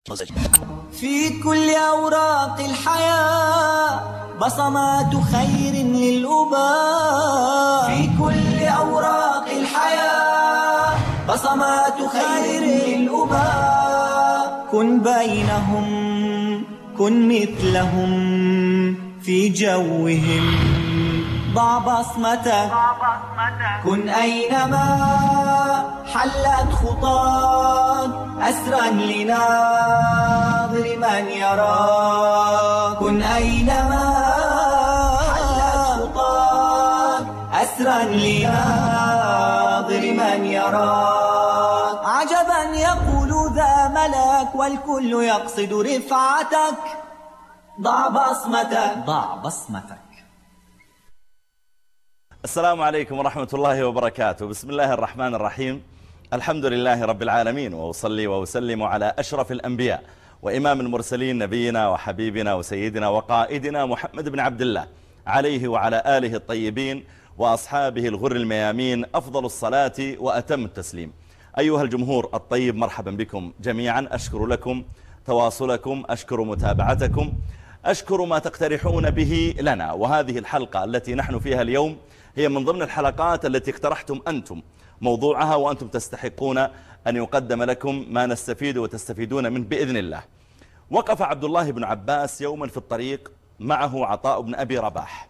في كل أوراق الحياة بصمات خير للأباء. في كل أوراق الحياة بصمات خير للأباء. كن بينهم، كن مثلهم في جوهم، ضع بصمتك. كن أينما حلت خطاك أسرا لناظر من يراك. كن أينما حلت خطاك أسرا لناظر من يراك. عجبا يقول ذا ملك والكل يقصد رفعتك. ضع بصمتك، ضع بصمتك. السلام عليكم ورحمة الله وبركاته. بسم الله الرحمن الرحيم. الحمد لله رب العالمين، وأصلي وأسلم على أشرف الأنبياء وإمام المرسلين نبينا وحبيبنا وسيدنا وقائدنا محمد بن عبد الله، عليه وعلى آله الطيبين وأصحابه الغر الميامين أفضل الصلاة وأتم التسليم. أيها الجمهور الطيب، مرحبا بكم جميعا. أشكر لكم تواصلكم، أشكر متابعتكم، أشكر ما تقترحون به لنا. وهذه الحلقة التي نحن فيها اليوم هي من ضمن الحلقات التي اقترحتم أنتم موضوعها، وأنتم تستحقون أن يقدم لكم ما نستفيد وتستفيدون منه بإذن الله. وقف عبد الله بن عباس يوما في الطريق معه عطاء بن أبي رباح،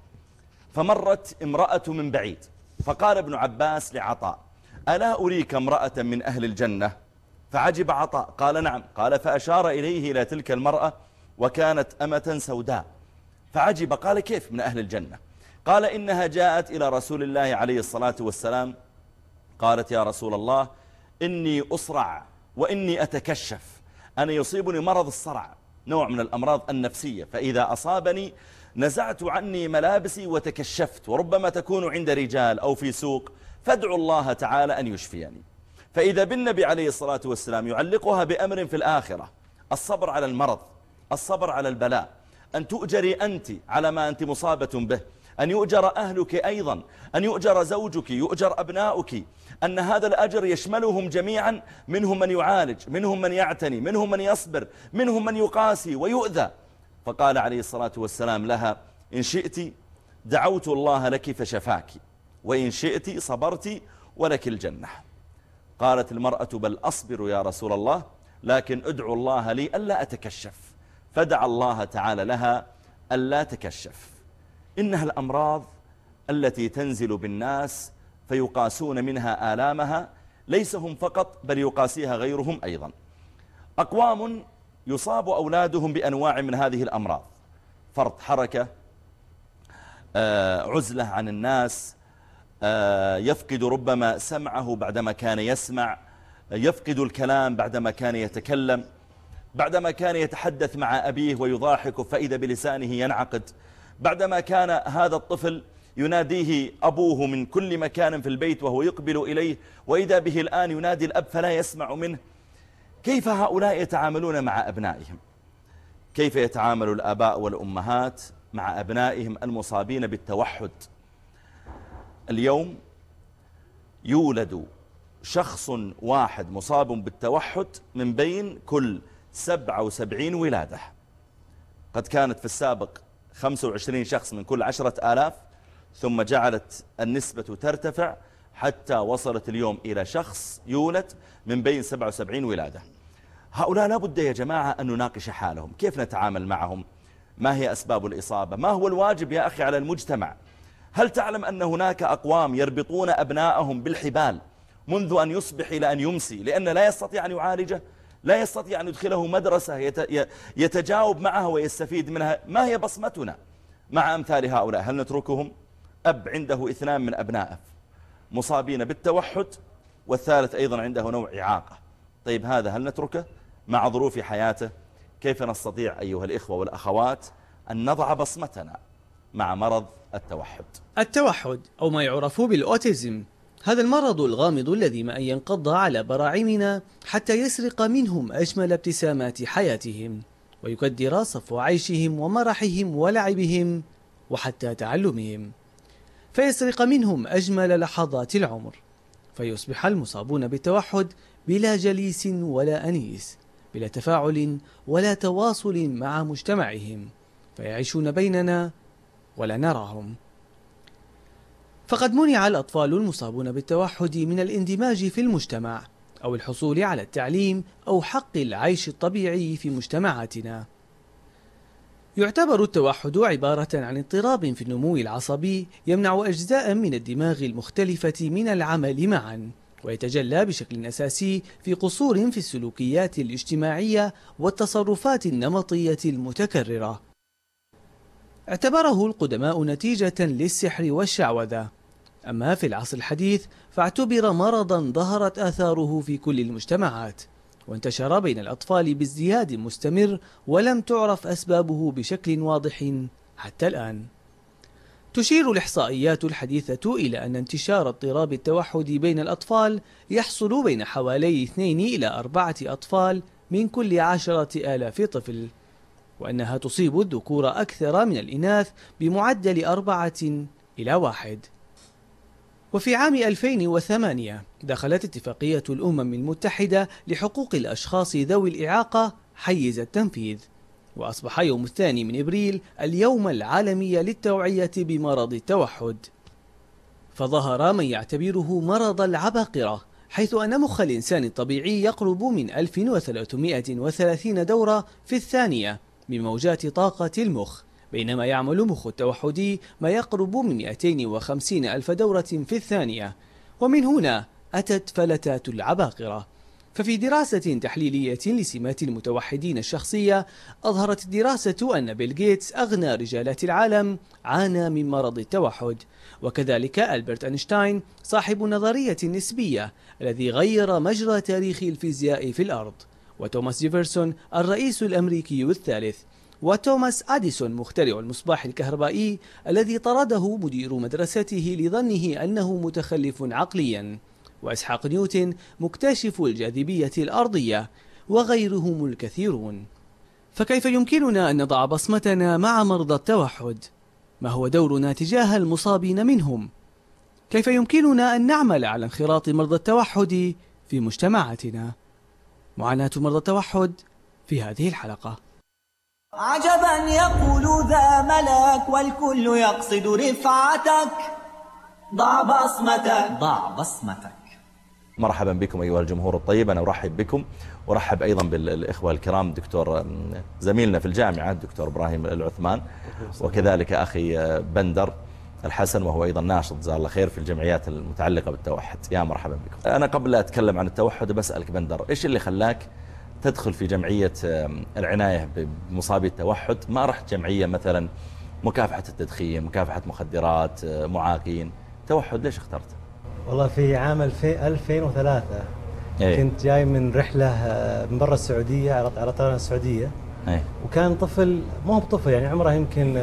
فمرت امرأة من بعيد، فقال ابن عباس لعطاء: ألا أريك امرأة من أهل الجنة؟ فعجب عطاء، قال: نعم. قال: فأشار إليه إلى تلك المرأة، وكانت أمة سوداء. فعجب، قال: كيف من أهل الجنة؟ قال: إنها جاءت إلى رسول الله عليه الصلاة والسلام، قالت: يا رسول الله، إني أصرع وإني أتكشف. أنا يصيبني مرض الصرع، نوع من الأمراض النفسية، فإذا أصابني نزعت عني ملابسي وتكشفت، وربما تكون عند رجال أو في سوق، فادعوا الله تعالى أن يشفيني. فإذا بالنبي عليه الصلاة والسلام يعلقها بأمر في الآخرة: الصبر على المرض، الصبر على البلاء، أن تؤجري أنت على ما أنت مصابة به، أن يؤجر أهلك أيضا، أن يؤجر زوجك، يؤجر أبناؤك، أن هذا الأجر يشملهم جميعا، منهم من يعالج، منهم من يعتني، منهم من يصبر، منهم من يقاسي ويؤذى. فقال عليه الصلاة والسلام لها: إن شئت دعوت الله لك فشفاك، وإن شئت صبرت ولك الجنة. قالت المرأة: بل أصبر يا رسول الله، لكن ادعو الله لي ألا أتكشف. فدعا الله تعالى لها ألا تكشف. إنها الأمراض التي تنزل بالناس فيقاسون منها آلامها، ليس هم فقط بل يقاسيها غيرهم أيضا. أقوام يصاب أولادهم بأنواع من هذه الأمراض: فرط حركة، عزلة عن الناس، يفقد ربما سمعه بعدما كان يسمع، يفقد الكلام بعدما كان يتكلم، بعدما كان يتحدث مع أبيه ويضاحك فإذا بلسانه ينعقد، بعدما كان هذا الطفل يناديه أبوه من كل مكان في البيت وهو يقبل إليه، وإذا به الآن ينادي الأب فلا يسمع منه. كيف هؤلاء يتعاملون مع أبنائهم؟ كيف يتعامل الآباء والأمهات مع أبنائهم المصابين بالتوحد؟ اليوم يولد شخص واحد مصاب بالتوحد من بين كل 77 ولادة. قد كانت في السابق 25 شخص من كل 10,000، ثم جعلت النسبة ترتفع حتى وصلت اليوم إلى شخص يولد من بين 77 ولادة. هؤلاء لابد يا جماعة أن نناقش حالهم، كيف نتعامل معهم؟ ما هي أسباب الإصابة؟ ما هو الواجب يا أخي على المجتمع؟ هل تعلم أن هناك أقوام يربطون أبناءهم بالحبال منذ أن يصبح إلى أن يمسي، لأن لا يستطيع أن يعالجه، لا يستطيع أن يدخله مدرسة يتجاوب معها ويستفيد منها؟ ما هي بصمتنا مع أمثال هؤلاء؟ هل نتركهم؟ أب عنده 2 من أبنائه مصابين بالتوحد، والثالث أيضا عنده نوع إعاقة. طيب هذا هل نتركه مع ظروف حياته؟ كيف نستطيع أيها الإخوة والأخوات أن نضع بصمتنا مع مرض التوحد؟ التوحد أو ما يعرف بالأوتيزم، هذا المرض الغامض الذي ما أن ينقض على براعمنا حتى يسرق منهم أجمل ابتسامات حياتهم، ويكدر صفو عيشهم ومرحهم ولعبهم وحتى تعلمهم، فيسرق منهم أجمل لحظات العمر، فيصبح المصابون بالتوحد بلا جليس ولا أنيس، بلا تفاعل ولا تواصل مع مجتمعهم، فيعيشون بيننا ولا نراهم. فقد منع الأطفال المصابون بالتوحد من الاندماج في المجتمع أو الحصول على التعليم أو حق العيش الطبيعي في مجتمعاتنا. يعتبر التوحد عبارة عن اضطراب في النمو العصبي يمنع أجزاء من الدماغ المختلفة من العمل معا، ويتجلى بشكل أساسي في قصور في السلوكيات الاجتماعية والتصرفات النمطية المتكررة. اعتبره القدماء نتيجة للسحر والشعوذة، أما في العصر الحديث فاعتبر مرضا ظهرت آثاره في كل المجتمعات، وانتشر بين الأطفال بازدياد مستمر ولم تعرف أسبابه بشكل واضح حتى الآن. تشير الإحصائيات الحديثة إلى أن انتشار اضطراب التوحد بين الأطفال يحصل بين حوالي 2 إلى 4 أطفال من كل 10,000 طفل، وأنها تصيب الذكور أكثر من الإناث بمعدل 4 إلى 1. وفي عام 2008 دخلت اتفاقية الأمم المتحدة لحقوق الأشخاص ذوي الإعاقة حيز التنفيذ، وأصبح يوم 2 أبريل اليوم العالمي للتوعية بمرض التوحد. فظهر من يعتبره مرض العباقرة، حيث أن مخ الإنسان الطبيعي يقرب من 1330 دورة في الثانية من موجات طاقة المخ، بينما يعمل مخ التوحدي ما يقرب من 250 ألف دورة في الثانية. ومن هنا أتت فلتات العباقرة. ففي دراسة تحليلية لسمات المتوحدين الشخصية، أظهرت الدراسة أن بيل غيتس أغنى رجالات العالم عانى من مرض التوحد، وكذلك ألبرت أينشتاين صاحب نظرية النسبية الذي غير مجرى تاريخ الفيزياء في الأرض، وتوماس جيفرسون الرئيس الأمريكي الثالث، وتوماس أديسون مخترع المصباح الكهربائي الذي طرده مدير مدرسته لظنه أنه متخلف عقليا، وإسحاق نيوتن مكتشف الجاذبية الأرضية، وغيرهم الكثيرون. فكيف يمكننا أن نضع بصمتنا مع مرضى التوحد؟ ما هو دورنا تجاه المصابين منهم؟ كيف يمكننا أن نعمل على انخراط مرضى التوحد في مجتمعاتنا؟ معاناة مرضى التوحد في هذه الحلقة. عجبا يقول ذا ملك والكل يقصد رفعتك، ضع بصمتك ضع بصمتك. مرحبا بكم أيها الجمهور الطيب، أنا أرحب بكم ورحب أيضا بالإخوة الكرام، دكتور زميلنا في الجامعة الدكتور إبراهيم العثمان، وكذلك أخي بندر الحسن وهو أيضا ناشط جزاه الله خير في الجمعيات المتعلقة بالتوحد. يا مرحبا بكم. أنا قبل لا أتكلم عن التوحد بسألك بندر، إيش اللي خلاك تدخل في جمعية العناية بمصابي التوحد؟ ما رحت جمعية مثلا مكافحة التدخين، مكافحة مخدرات، معاقين؟ توحد ليش اخترت؟ والله في عام 2003 كنت جاي من رحلة من برا السعودية على طيران السعودية. وكان طفل، مو بطفل يعني عمره يمكن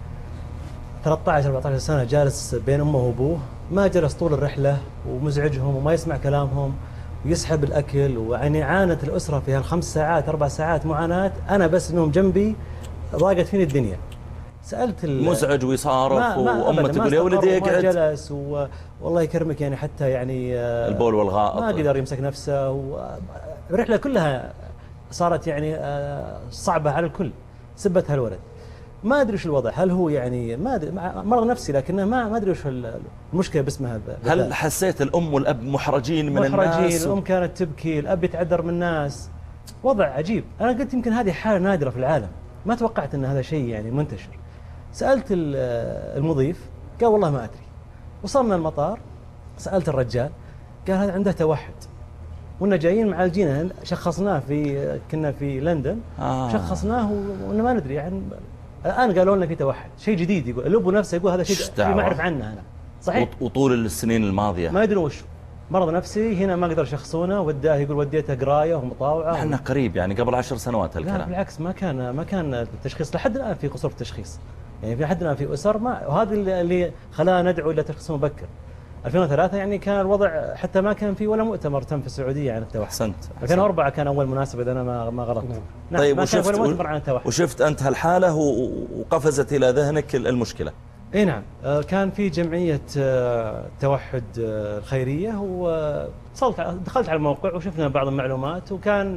13-14 سنة، جالس بين أمه وأبوه، ما جلس طول الرحلة ومزعجهم وما يسمع كلامهم ويسحب الأكل، ويعني عانت الأسرة في هال5 ساعات 4 ساعات معاناة. أنا بس إنهم جنبي ضاقت فيني الدنيا. سألت مزعج ويصارخ وأمه تقول يا ولدي اقعد، جلس والله يكرمك يعني حتى يعني البول والغائط ما قدر يمسك نفسه، والرحلة كلها صارت يعني صعبة على الكل. سبت هالولد، ما أدري وش الوضع، هل هو يعني ما أدري مرض نفسي، لكنه ما أدري وش المشكلة باسم هذا. هل حسيت الأم والأب محرجين من الناس؟ الأم كانت تبكي، الأب يتعذر من الناس، وضع عجيب. أنا قلت يمكن هذه حالة نادرة في العالم، ما توقعت أن هذا شيء يعني منتشر. سألت المضيف قال والله ما أدري. وصلنا المطار سألت الرجال قال هذا عنده توحد، وإننا جايين معالجينه، شخصناه كنا في لندن شخصناه وإننا ما ندري يعني. الآن قالوا لنا في توحد، شيء جديد. يقول الأب نفسه يقول هذا شيء ما أعرف عنه أنا. صحيح. وطول السنين الماضية ما يدري وش مرض نفسي، هنا ما قدر يشخصونه، وداه يقول وديته قراية ومطاوعة. احنا قريب يعني قبل 10 سنوات الكلام. لا بالعكس، ما كان التشخيص لحد الآن في قصور في التشخيص، يعني في حد الآن في أسر ما، وهذا اللي خلانا ندعو إلى تشخيص مبكر. 2003 يعني كان الوضع حتى ما كان في ولا مؤتمر تم في السعودية عن التوحد. أحسنت. 2004 كان أول مناسبة إذا أنا ما غلطت. نعم. طيب وشفت أنت هالحالة وقفزت إلى ذهنك المشكلة؟ اي نعم. كان في جمعية توحد الخيرية، ودخلت على الموقع وشفنا بعض المعلومات، وكان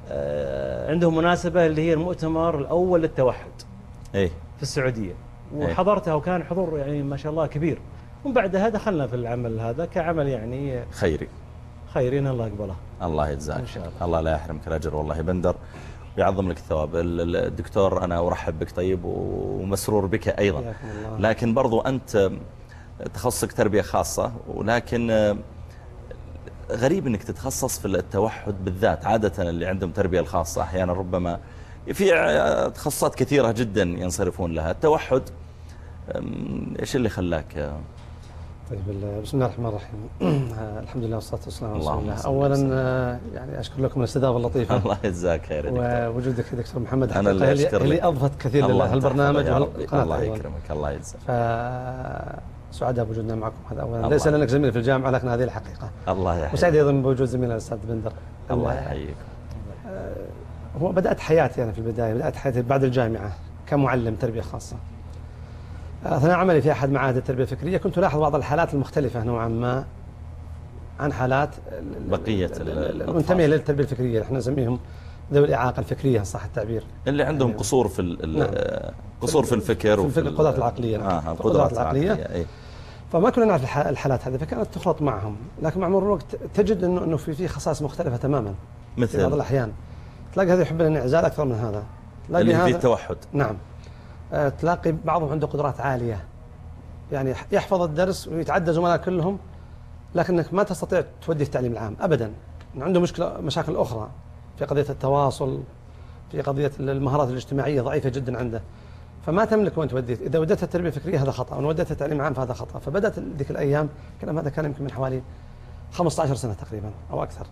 عندهم مناسبة اللي هي المؤتمر الأول للتوحد إيه في السعودية، وحضرتها وكان حضور يعني ما شاء الله كبير. ومن بعدها دخلنا في العمل هذا كعمل يعني خيري الله يقبله. الله يجزاك إن شاء الله. الله لا يحرمك الأجر والله بندر، ويعظم لك الثواب. الدكتور أنا أرحب بك طيب ومسرور بك أيضا، لكن برضو أنت تخصصك تربية خاصة، ولكن غريب أنك تتخصص في التوحد بالذات. عادة اللي عندهم تربية الخاصة أحيانا ربما في تخصصات كثيرة جدا ينصرفون لها. التوحد إيش اللي خلاك؟ طيب بسم الله الرحمن الرحيم. الحمد لله والصلاة والسلام على رسول الله. أولا يعني أشكر لكم الاستضافة اللطيفة. الله يجزاك خير. ووجودك يا دكتور محمد أنا اللي أضفت كثير لهالبرنامج والقناة. الله يكرمك الله يجزاك. سعداء بوجودنا معكم. هذا أولا، ليس لأنك زميلي في الجامعة لكن هذه الحقيقة. الله يحييك. وسعيد أيضا بوجود زميلنا الأستاذ بندر. الله يحييك. هو بدأت حياتي أنا في البداية، بدأت حياتي بعد الجامعة كمعلم تربية خاصة. أثناء عملي في أحد معاهد التربية الفكرية كنت ألاحظ بعض الحالات المختلفة نوعا ما عن حالات بقية المنتمية للتربية الفكرية، احنا نسميهم ذوي الإعاقة الفكرية صح التعبير، اللي عندهم يعني قصور في قصور في الفكر وفي القدرات العقلية. القدرات العقلية. أي. فما كنا نعرف الحالات هذه، فكانت تخلط معهم، لكن مع مرور الوقت تجد انه في خصائص مختلفة تماما. مثل في بعض الأحيان تلاقي هذا يحب الانعزال أكثر من هذا، اللي فيه التوحد. نعم. تلاقي بعضهم عنده قدرات عالية، يعني يحفظ الدرس ويتعدى زملاء كلهم، لكنك ما تستطيع تودي في التعليم العام أبدا. عنده مشاكل أخرى في قضية التواصل، في قضية المهارات الاجتماعية ضعيفة جدا عنده، فما تملك وين توديه. إذا وديتها التربية الفكرية هذا خطأ، وإن وديتها التعليم العام فهذا خطأ. فبدأت ذيك الأيام، الكلام هذا كان يمكن من حوالي 15 سنة تقريبا أو أكثر.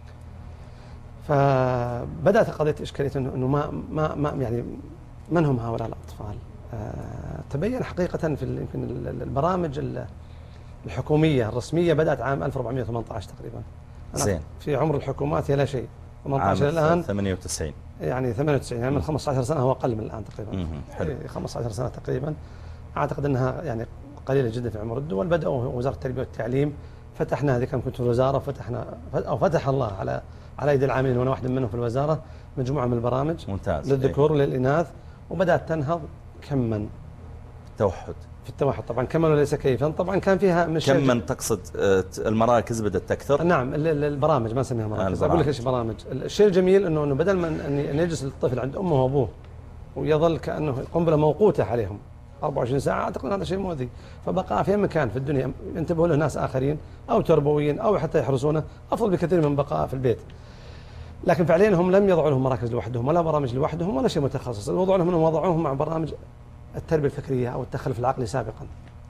فبدأت قضية إشكالية إنه ما يعني من هم هؤلاء الأطفال؟ تبين حقيقة في يمكن البرامج الحكومية الرسمية بدأت عام 1418 تقريبا. زين. في عمر الحكومات لا شيء. 18 الآن 98. يعني 98 يعني من 15 سنة، هو أقل من الآن تقريبا. حلو. 15 سنة تقريبا. أعتقد أنها يعني قليلة جدا في عمر الدول. بدأوا وزارة التربية والتعليم، فتحنا هذه، كنت في الوزارة، فتح الله على يد العاملين وأنا واحد منهم في الوزارة مجموعة من البرامج ممتاز للذكور وللإناث، وبدأت تنهض كما في التوحد طبعا كما وليس كيفا. طبعا كان فيها من كما تقصد المراكز بدأت تكثر. نعم البرامج، ما نسميها مراكز، أقول لك إيش برامج. الشيء الجميل إنه بدل من أن يجلس الطفل عند أمه وأبوه ويظل كأنه القنبلة موقوتة عليهم 24 ساعة، أعتقد أن هذا شيء مؤذي. فبقى في مكان في الدنيا ينتبهوا له ناس آخرين أو تربويين أو حتى يحرسونه أفضل بكثير من بقاء في البيت. لكن فعليا هم لم يضعوا لهم مراكز لوحدهم ولا برامج لوحدهم ولا شيء متخصص. الوضع لهم أنهم وضعوهم مع برامج التربية الفكرية أو التخلف العقلي سابقا.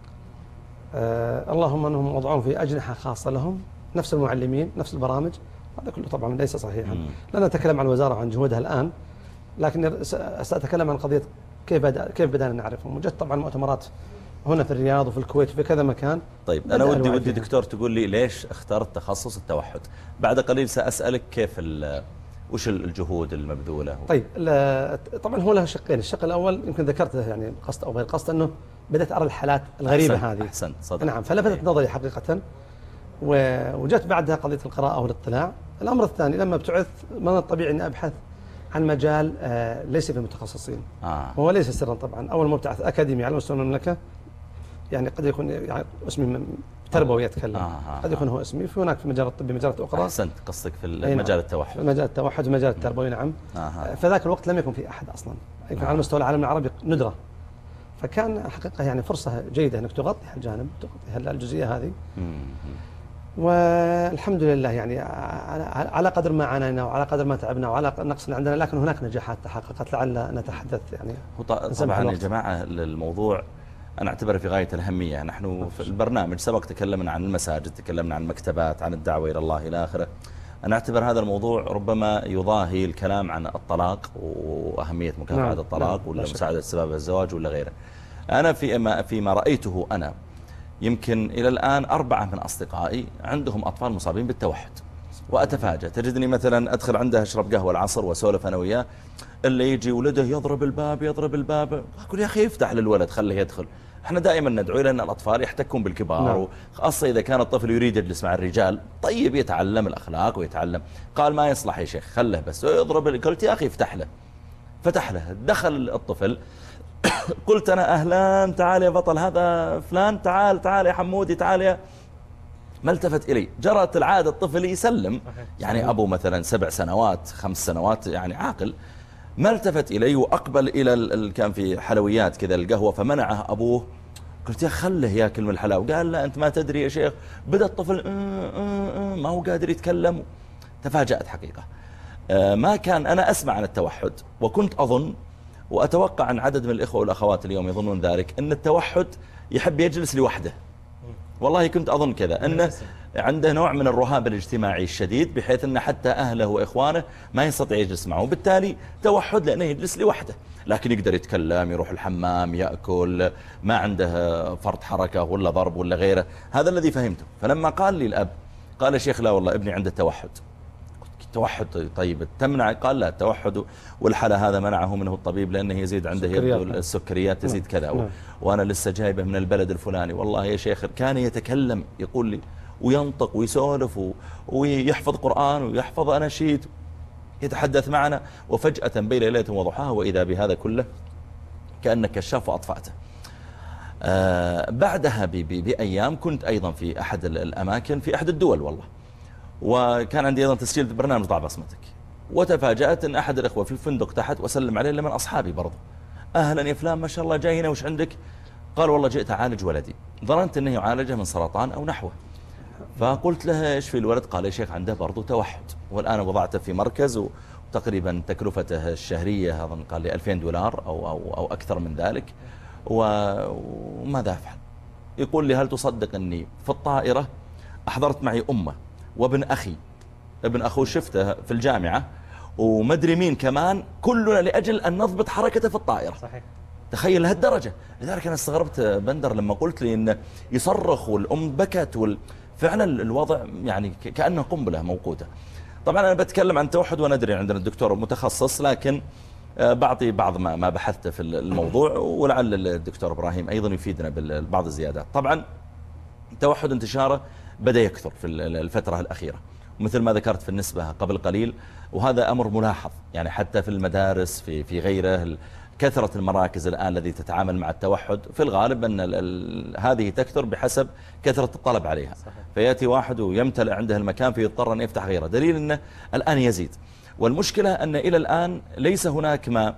اللهم أنهم وضعوهم في أجنحة خاصة لهم، نفس المعلمين نفس البرامج. هذا كله طبعا ليس صحيحا. لن أتكلم عن الوزارة وعن جهودها الآن، لكن سأتكلم عن قضية كيف بدأنا نعرفهم. وجدت طبعا مؤتمرات هنا في الرياض وفي الكويت وفي كذا مكان. طيب أنا ودي دكتور تقول لي ليش اخترت تخصص التوحد. بعد قليل سأسألك كيف وش الجهود المبذولة. طيب طبعا هو له شقين. الشق الأول يمكن ذكرته يعني قصد أو غير قصد، أنه بدأت أرى الحالات الغريبة هذه. أحسنت صدق. نعم، فلفتت نظري حقيقة، وجدت بعدها قضية القراءة والاطلاع. الأمر الثاني لما ابتعثت من الطبيعي أني أبحث عن مجال ليس في المتخصصين. وهو ليس سرا طبعا. أول مبتعث أكاديمي على مستوى المملكة، يعني قد يكون يعني اسمي تربوي يتكلم، قد يكون هو اسمي. في هناك في مجال الطبي مجالات أخرى. أحسنت، قصدك في مجال التوحد. في مجال التوحد ومجال التربوي. نعم. فذاك الوقت لم يكن في أحد أصلا، يكون على مستوى العالم العربي ندرة. فكان حقيقة يعني فرصة جيدة أنك تغطي هالجانب، تغطي الجزئية هذه. والحمد لله يعني على قدر ما عانينا وعلى قدر ما تعبنا وعلى نقص عندنا، لكن هناك نجاحات تحققت لعل نتحدث يعني. طبعا يا جماعة الموضوع أنا أعتبره في غاية الأهمية. نحن في البرنامج سبق تكلمنا عن المساجد، تكلمنا عن المكتبات، عن الدعوة إلى الله إلى آخره. أنا أعتبر هذا الموضوع ربما يضاهي الكلام عن الطلاق وأهمية مكافحة الطلاق ولا مساعدة سبب الزواج ولا غيره. أنا فيما رأيته أنا يمكن إلى الآن 4 من أصدقائي عندهم أطفال مصابين بالتوحد، وأتفاجأ تجدني مثلا أدخل عنده أشرب قهوة العصر وأسولف أنا وياه، اللي يجي ولده يضرب الباب. أقول يا أخي افتح للولد خليه يدخل. احنا دائما ندعو إلى أن الأطفال يحتكون بالكبار، خاصة إذا كان الطفل يريد يجلس مع الرجال، طيب يتعلم الأخلاق ويتعلم. قال ما يصلح يا شيخ، خله بس يضرب. قلت يا أخي افتح له، فتح له، دخل الطفل قلت أنا أهلا تعال يا بطل، هذا فلان، تعال يا حمودي، تعال يا. ما التفت إلي. جرت العادة الطفل يسلم، يعني أبو مثلا 7 سنوات 5 سنوات يعني عاقل، ما التفت إلي وأقبل إلى كان في حلويات كذا القهوة، فمنعه أبوه. قلت يا خله ياكل من الحلاوة. قال لا أنت ما تدري يا شيخ. بدأ الطفل ما هو قادر يتكلم. تفاجأت حقيقة. ما كان أنا أسمع عن التوحد، وكنت أظن وأتوقع أن عدد من الإخوة والأخوات اليوم يظنون ذلك، أن التوحد يحب يجلس لوحده. والله كنت أظن كذا، أنه عنده نوع من الرهاب الاجتماعي الشديد، بحيث أن حتى أهله وإخوانه ما يستطيع يجلس معه، وبالتالي توحد لأنه يجلس لوحده، لكن يقدر يتكلم، يروح الحمام، يأكل، ما عنده فرط حركة ولا ضرب ولا غيره. هذا الذي فهمته. فلما قال لي الأب، قال يا شيخ لا والله ابني عنده توحد. توحد طيب تمنع؟ قال لا، التوحد والحالة هذا منعه منه الطبيب لأنه يزيد عنده السكريات تزيد كذا، وأنا لسه جايبه من البلد الفلاني. والله يا شيخ كان يتكلم، يقول لي وينطق ويسولف ويحفظ قرآن ويحفظ أناشيد، يتحدث معنا، وفجأة بين ليلة وضحاها وإذا بهذا كله كأنك كشاف وأطفأته. بعدها بأيام كنت أيضا في أحد الأماكن في أحد الدول والله، وكان عندي أيضا تسجيل برنامج ضع بصمتك، وتفاجأت أن أحد الإخوة في الفندق تحت وسلم عليه لمن أصحابي برضو، أهلا يا فلان ما شاء الله جاي هنا وش عندك؟ قال والله جئت أعالج ولدي. ظننت أنه يعالجه من سرطان أو نحوه، فقلت له إيش في الولد؟ قال يا شيخ عنده برضو توحد، والآن وضعته في مركز، وتقريبا تكلفته الشهرية أظن قال لي $2000 أو أكثر من ذلك، وماذا أفعل؟ يقول لي هل تصدق أني في الطائرة أحضرت معي أمه وابن أخي، ابن أخوه شفته في الجامعة، ومدري مين كمان، كلنا لأجل أن نضبط حركته في الطائرة. صحيح. تخيل لهالدرجة. لذلك أنا استغربت بندر لما قلت لي إنه يصرخ والأم بكت، فعلا الوضع يعني كأنه قنبلة موقوتة. طبعا أنا بتكلم عن توحد وندري عندنا الدكتور متخصص، لكن بعطي بعض ما بحثته في الموضوع، ولعل الدكتور إبراهيم أيضا يفيدنا ببعض الزيادات. طبعا توحد انتشاره بدأ يكثر في الفترة الأخيرة، ومثل ما ذكرت في النسبة قبل قليل، وهذا أمر ملاحظ يعني حتى في المدارس في غيره. كثرة المراكز الآن التي تتعامل مع التوحد في الغالب أن هذه تكثر بحسب كثرة الطلب عليها. صحيح. فيأتي واحد ويمتلئ عنده المكان فيضطر أن يفتح غيره، دليل أنه الآن يزيد. والمشكلة أن إلى الآن ليس هناك ما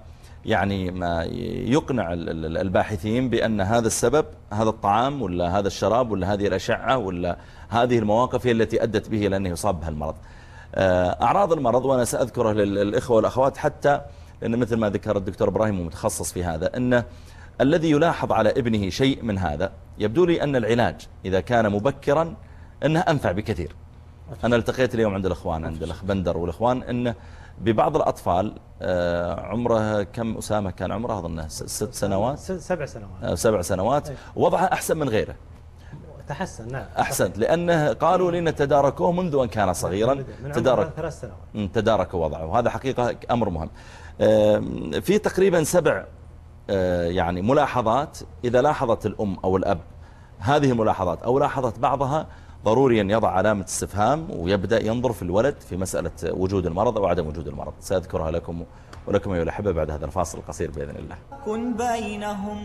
يقنع الباحثين بأن هذا السبب، هذا الطعام ولا هذا الشراب ولا هذه الأشعة ولا هذه المواقف هي التي أدت به لأنه يصاب بهالمرض. أعراض المرض وأنا سأذكره للإخوة والأخوات، حتى لأن مثل ما ذكر الدكتور إبراهيم ومتخصص في هذا، أن الذي يلاحظ على ابنه شيء من هذا يبدو لي أن العلاج إذا كان مبكرا أنه أنفع بكثير. أنا التقيت اليوم عند الأخوان، عند الأخ بندر والأخوان، أنه ببعض الأطفال عمره كم أسامة كان عمره أظنه 6 سنوات 7 سنوات 7 سنوات، وضعه أحسن من غيره، تحسن. نعم أحسنت، لأنه قالوا لنا تداركوه منذ أن كان صغيرا، تدارك 3 سنوات تداركوا وضعه، وهذا حقيقة أمر مهم. في تقريبا 7 يعني ملاحظات، إذا لاحظت الأم أو الأب هذه الملاحظات أو لاحظت بعضها، ضروري أن يضع علامة استفهام ويبدأ ينظر في الولد في مسألة وجود المرض أو عدم وجود المرض. سأذكرها لكم ولكم أيها الأحبة بعد هذا الفاصل القصير بإذن الله. كن بينهم.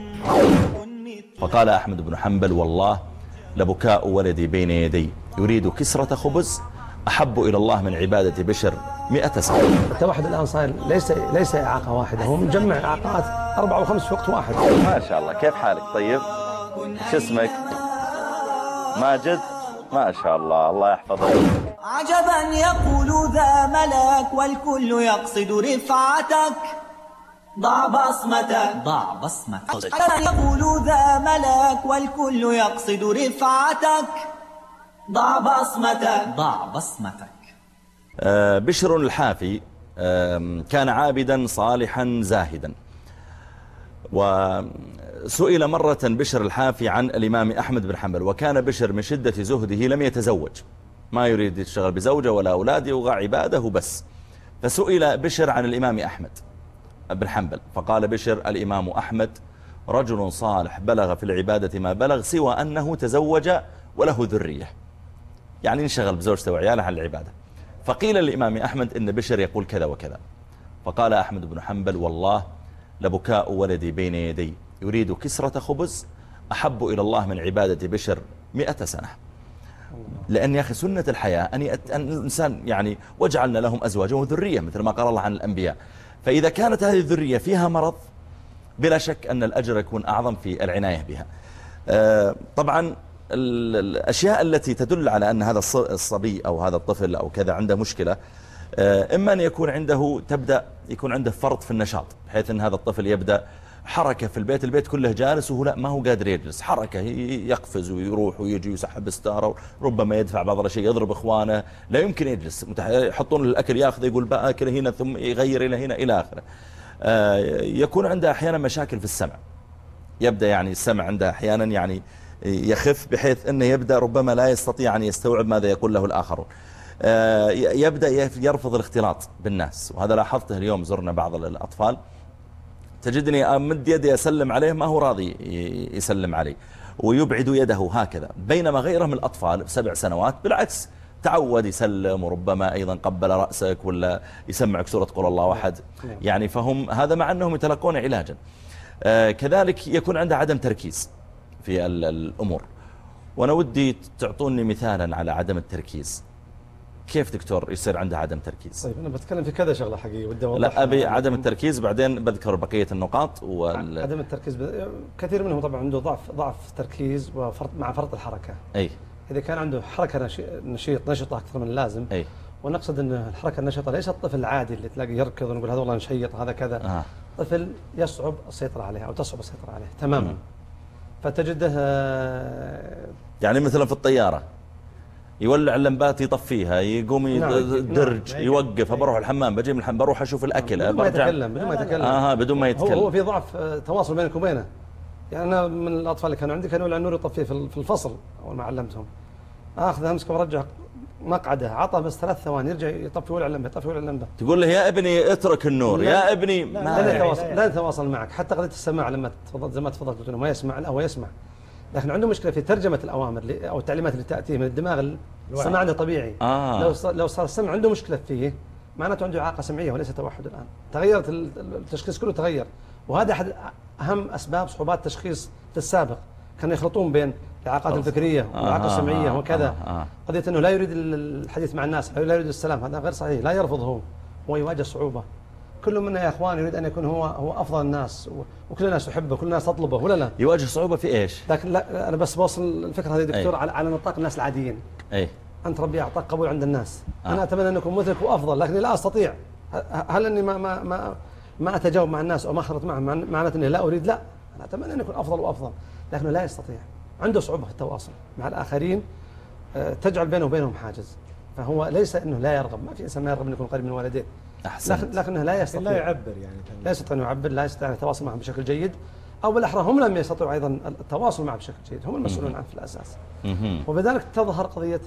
فقال أحمد بن حنبل والله لبكاء ولدي بين يدي يريد كسرة خبز أحب إلى الله من عبادة بشر 100 سنة. التوحد الآن صار ليس إعاقة واحدة، هو مجمع إعاقات 4 و5 في وقت واحد. ما شاء الله. كيف حالك؟ طيب شو اسمك؟ ماجد؟ ما شاء الله، الله يحفظك. عجبا يقول ذا ملك والكل يقصد رفعتك، ضع بصمتك. ضع بصمتك. عجبا يقول ذا ملك والكل يقصد رفعتك، ضع بصمتك. ضع بصمتك. بشر الحافي كان عابدا صالحا زاهدا، وسئل مرة بشر الحافي عن الإمام أحمد بن حنبل، وكان بشر من شدة زهده لم يتزوج، ما يريد يشتغل بزوجة ولا أولاد، يوغى عباده بس. فسئل بشر عن الإمام أحمد بن حنبل، فقال بشر الإمام أحمد رجل صالح بلغ في العبادة ما بلغ سوى أنه تزوج وله ذرية، يعني انشغل بزوجته وعياله عن العبادة. فقيل للإمام أحمد إن بشر يقول كذا وكذا، فقال أحمد بن حنبل والله لبكاء ولدي بين يدي يريد كسرة خبز أحب إلى الله من عبادة بشر 100 سنة. لأن يا أخي سنة الحياة أن الإنسان يعني وجعلنا لهم أزواجا وذرية مثل ما قال الله عن الأنبياء، فإذا كانت هذه الذرية فيها مرض بلا شك أن الأجر يكون أعظم في العناية بها. طبعا الأشياء التي تدل على أن هذا الصبي أو هذا الطفل أو كذا عنده مشكلة، إما أن يكون عنده يكون عنده فرط في النشاط، بحيث أن هذا الطفل يبدأ حركة في البيت كله جالس وهو لا ما هو قادر يجلس، حركة يقفز ويروح ويجي ويسحب ستاره، ربما يدفع بعض الأشياء، يضرب إخوانه، لا يمكن يجلس، يحطون له الأكل يأخذ يقول بأكل هنا ثم يغير إلى هنا إلى آخره. يكون عنده أحيانا مشاكل في السمع، يبدأ يعني السمع عنده أحيانا يعني يخف بحيث أنه يبدأ ربما لا يستطيع أن يستوعب ماذا يقول له الآخرون، يبدأ يرفض الاختلاط بالناس، وهذا لاحظته اليوم زرنا بعض الأطفال تجدني أمد يدي أسلم عليه ما هو راضي يسلم علي ويبعد يده هكذا، بينما غيره من الأطفال 7 سنوات بالعكس تعود يسلم وربما أيضا قبل رأسك ولا يسمعك سورة قل الله أحد، يعني فهم هذا مع أنهم يتلقون علاجا. كذلك يكون عنده عدم تركيز في الأمور، وأنا ودي تعطوني مثالا على عدم التركيز. كيف دكتور يصير عنده عدم تركيز؟ طيب أنا بتكلم في كذا شغلة حقيقية ودي أوضحها. لا أبي عدم التركيز بعدين بذكر بقية النقاط. عدم التركيز كثير منهم طبعا عنده ضعف تركيز مع فرط الحركة. أي إذا كان عنده حركة نشطة أكثر من اللازم. أي. ونقصد أن الحركة النشطة ليس الطفل العادي اللي تلاقي يركض ونقول هذا والله نشيط هذا كذا. طفل يصعب السيطرة عليه أو تصعب السيطرة عليه تماما. فتجده يعني مثلا في الطيارة يولع اللمبات يطفيها، يقوم يدرج يوقف، بروح الحمام بجي من الحمام بروح أشوف الأكل بدون ما يتكلم بدون ما يتكلم. هو في ضعف تواصل بينك وبينه. يعني أنا من الأطفال اللي كانوا عندي كانوا يولع النور يطفيه في الفصل أول ما علمتهم، أخذ أمسكه وارجع مقعده، عطى بس 3 ثواني يرجع يطفي ويولع اللمبة يطفي ويولع اللمبة. تقول له يا ابني اترك النور يا ابني لا يتواصل معك. حتى قضية السماع لما تفضلت زي ما تفضلت قلت له ما يسمع، لا هو يسمع، لكن عنده مشكلة في ترجمة الأوامر أو التعليمات اللي تأتيه من الدماغ. السمع عنده طبيعي. لو صار السمع عنده مشكلة فيه معناته عنده إعاقة سمعية وليس توحد. الآن تغيرت التشخيص كله تغير، وهذا أحد أهم أسباب صعوبات التشخيص في السابق. كانوا يخلطون بين الإعاقات الفكرية والإعاقة السمعية وكذا. قضية أنه لا يريد الحديث مع الناس، لا يريد السلام، هذا غير صحيح، لا يرفض، هو يواجه صعوبة. كل منا يا اخوان يريد ان يكون هو افضل الناس، وكل الناس تحبه، كل الناس تطلبه، ولا لا؟ يواجه صعوبة في ايش؟ لكن لا انا بس بوصل الفكره هذه دكتور على نطاق الناس العاديين. انت ربي اعطاك قبول عند الناس، انا اتمنى ان اكون مثلك وافضل، لكني لا استطيع. هل اني ما اتجاوب مع الناس او ما اختلط معهم معناته اني لا اريد؟ لا، انا اتمنى ان اكون افضل وافضل، لكنه لا يستطيع، عنده صعوبة في التواصل مع الاخرين، تجعل بينه وبينهم حاجز. فهو ليس انه لا يرغب، ما في انسان ما يرغب ان يكون قريب من والديه، لكنه لا يستطيع، لا يعبر، يعني لا يستطيع ان يعبر، لا يستطيع ان يتواصل معهم بشكل جيد، او بالاحرى هم لم يستطيعوا ايضا التواصل معه بشكل جيد، هم المسؤولون عنه في الاساس. وبذلك تظهر قضيه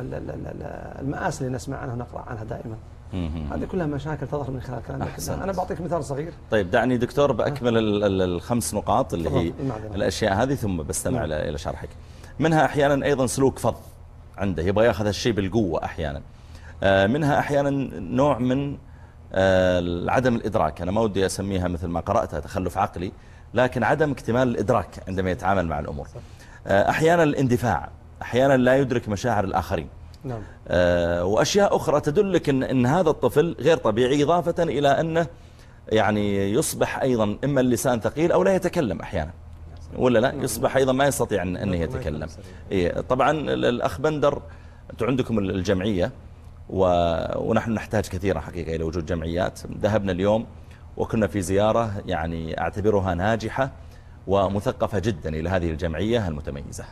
المآسي اللي نسمع عنها ونقرا عنها دائما. هذه كلها مشاكل تظهر من خلال كلام. انا بعطيك مثال صغير. طيب دعني دكتور باكمل ال5 نقاط اللي هي الاشياء هذه، ثم بستمع الى شرحك. منها احيانا ايضا سلوك فظ عنده، يبغى ياخذ الشيء بالقوه احيانا. منها احيانا نوع من عدم الادراك، انا ما ودي اسميها مثل ما قراتها تخلف عقلي، لكن عدم اكتمال الادراك عندما يتعامل مع الامور. احيانا الاندفاع، احيانا لا يدرك مشاعر الاخرين. نعم. واشياء اخرى تدلك ان هذا الطفل غير طبيعي، اضافه الى انه يعني يصبح ايضا اما اللسان ثقيل او لا يتكلم احيانا، ولا لا يصبح ايضا ما يستطيع انه يتكلم. طبعا الاخ بندر انتم عندكم الجمعيه، ونحن نحتاج كثيرا حقيقة إلى وجود جمعيات. ذهبنا اليوم وكنا في زيارة يعني أعتبرها ناجحة ومثقفة جدا إلى هذه الجمعية المتميزة.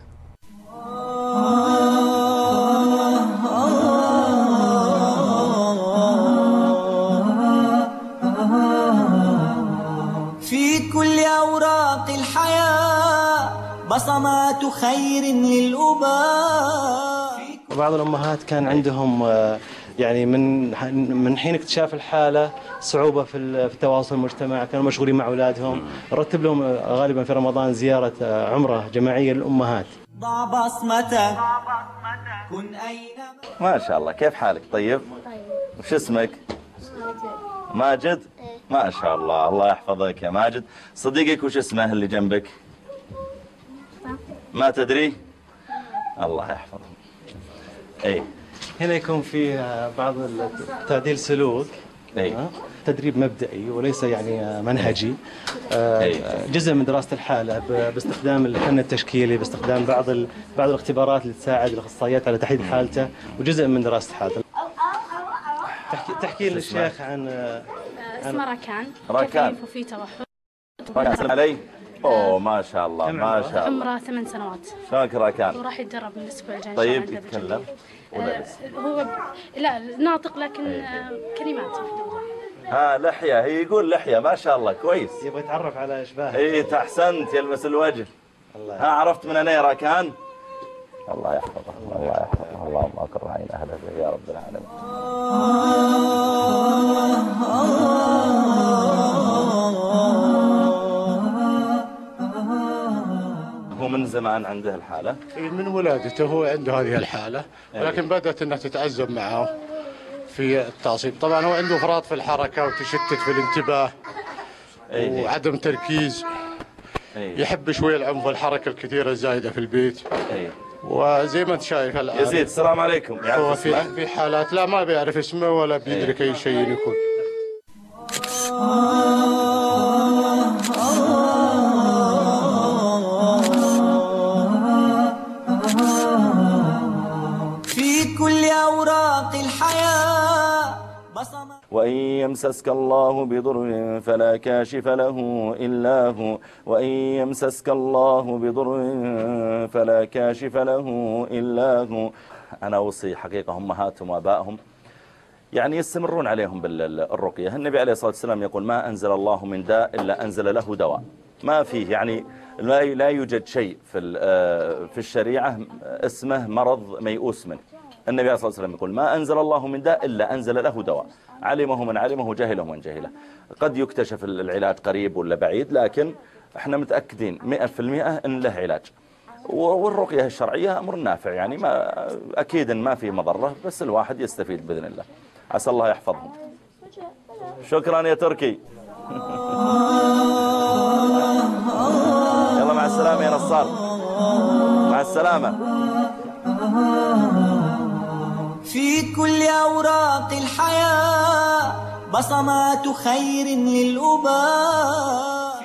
في كل أوراق الحياة بصمات خير للأباء. وبعض الأمهات كان عندهم يعني من حين اكتشاف الحالة صعوبة في التواصل المجتمع، كانوا مشغولين مع أولادهم. نرتب لهم غالبا في رمضان زيارة عمرة جماعية للأمهات. ضع بصمتك كن أينما. ما شاء الله. كيف حالك؟ طيب. وش اسمك؟ ماجد. ما شاء الله، الله يحفظك يا ماجد. صديقك وش اسمه اللي جنبك؟ ما تدري؟ الله يحفظه. اي هنا يكون في بعض تعديل سلوك، تدريب مبدئي وليس يعني منهجي، جزء من دراسة الحالة باستخدام الفن التشكيلي، باستخدام بعض الاختبارات اللي تساعد الأخصائيات على تحديد حالته، وجزء من دراسة حالته. تحكي للشيخ عن اسمه راكان. كيف في توحد. راكان علي. اوه ما شاء الله ما شاء الله. عمره 8 سنوات. شلونك راكان؟ وراح يتدرب من الاسبوع الجاي. طيب يتكلم؟ هو لا ناطق لكن كلمات محدودة. لحية، هي يقول لحية. ما شاء الله كويس. يبغى يتعرف على اشباهه. اي احسنت، يلمس الوجه. عرفت من انا يا راكان؟ الله يحفظه الله يحفظه. اللهم اقر عين اهله يا رب العالمين. هو من زمان عنده الحالة؟ من ولادته هو عنده هذه الحالة، ولكن بدأت أنها تتعذب معه في التعصيب. طبعا هو عنده فرط في الحركة وتشتت في الانتباه وعدم تركيز. يحب شوية العنف والحركة الكثيرة الزايدة في البيت. وزي ما انت شايف الآن يزيد. السلام عليكم. هو في حالات لا ما بيعرف اسمه ولا بيدرك أي شيء يكون. في كل أوراق الحياة بصمة. وإن يمسسك الله بضر فلا كاشف له إلا هو، وإن يمسسك الله بضر فلا كاشف له إلا هو. أنا أوصي حقيقة أمهاتهم وآبائهم يعني يستمرون عليهم بالرقية. النبي عليه الصلاة والسلام يقول ما أنزل الله من داء إلا أنزل له دواء. ما فيه يعني لا يوجد شيء في الشريعة اسمه مرض ميؤوس منه. النبي عليه الصلاة والسلام يقول ما أنزل الله من داء إلا أنزل له دواء، علمه من علمه جهله من جهله. قد يكتشف العلاج قريب ولا بعيد، لكن احنا متأكدين 100% أن له علاج. والرقية الشرعية أمر نافع، يعني ما أكيد ما فيه مضرة، بس الواحد يستفيد بإذن الله. عسى الله يحفظهم. شكرا يا تركي. يلا مع السلامة يا نصار. مع السلامة. في كل أوراق الحياة بصمات خير للأباء.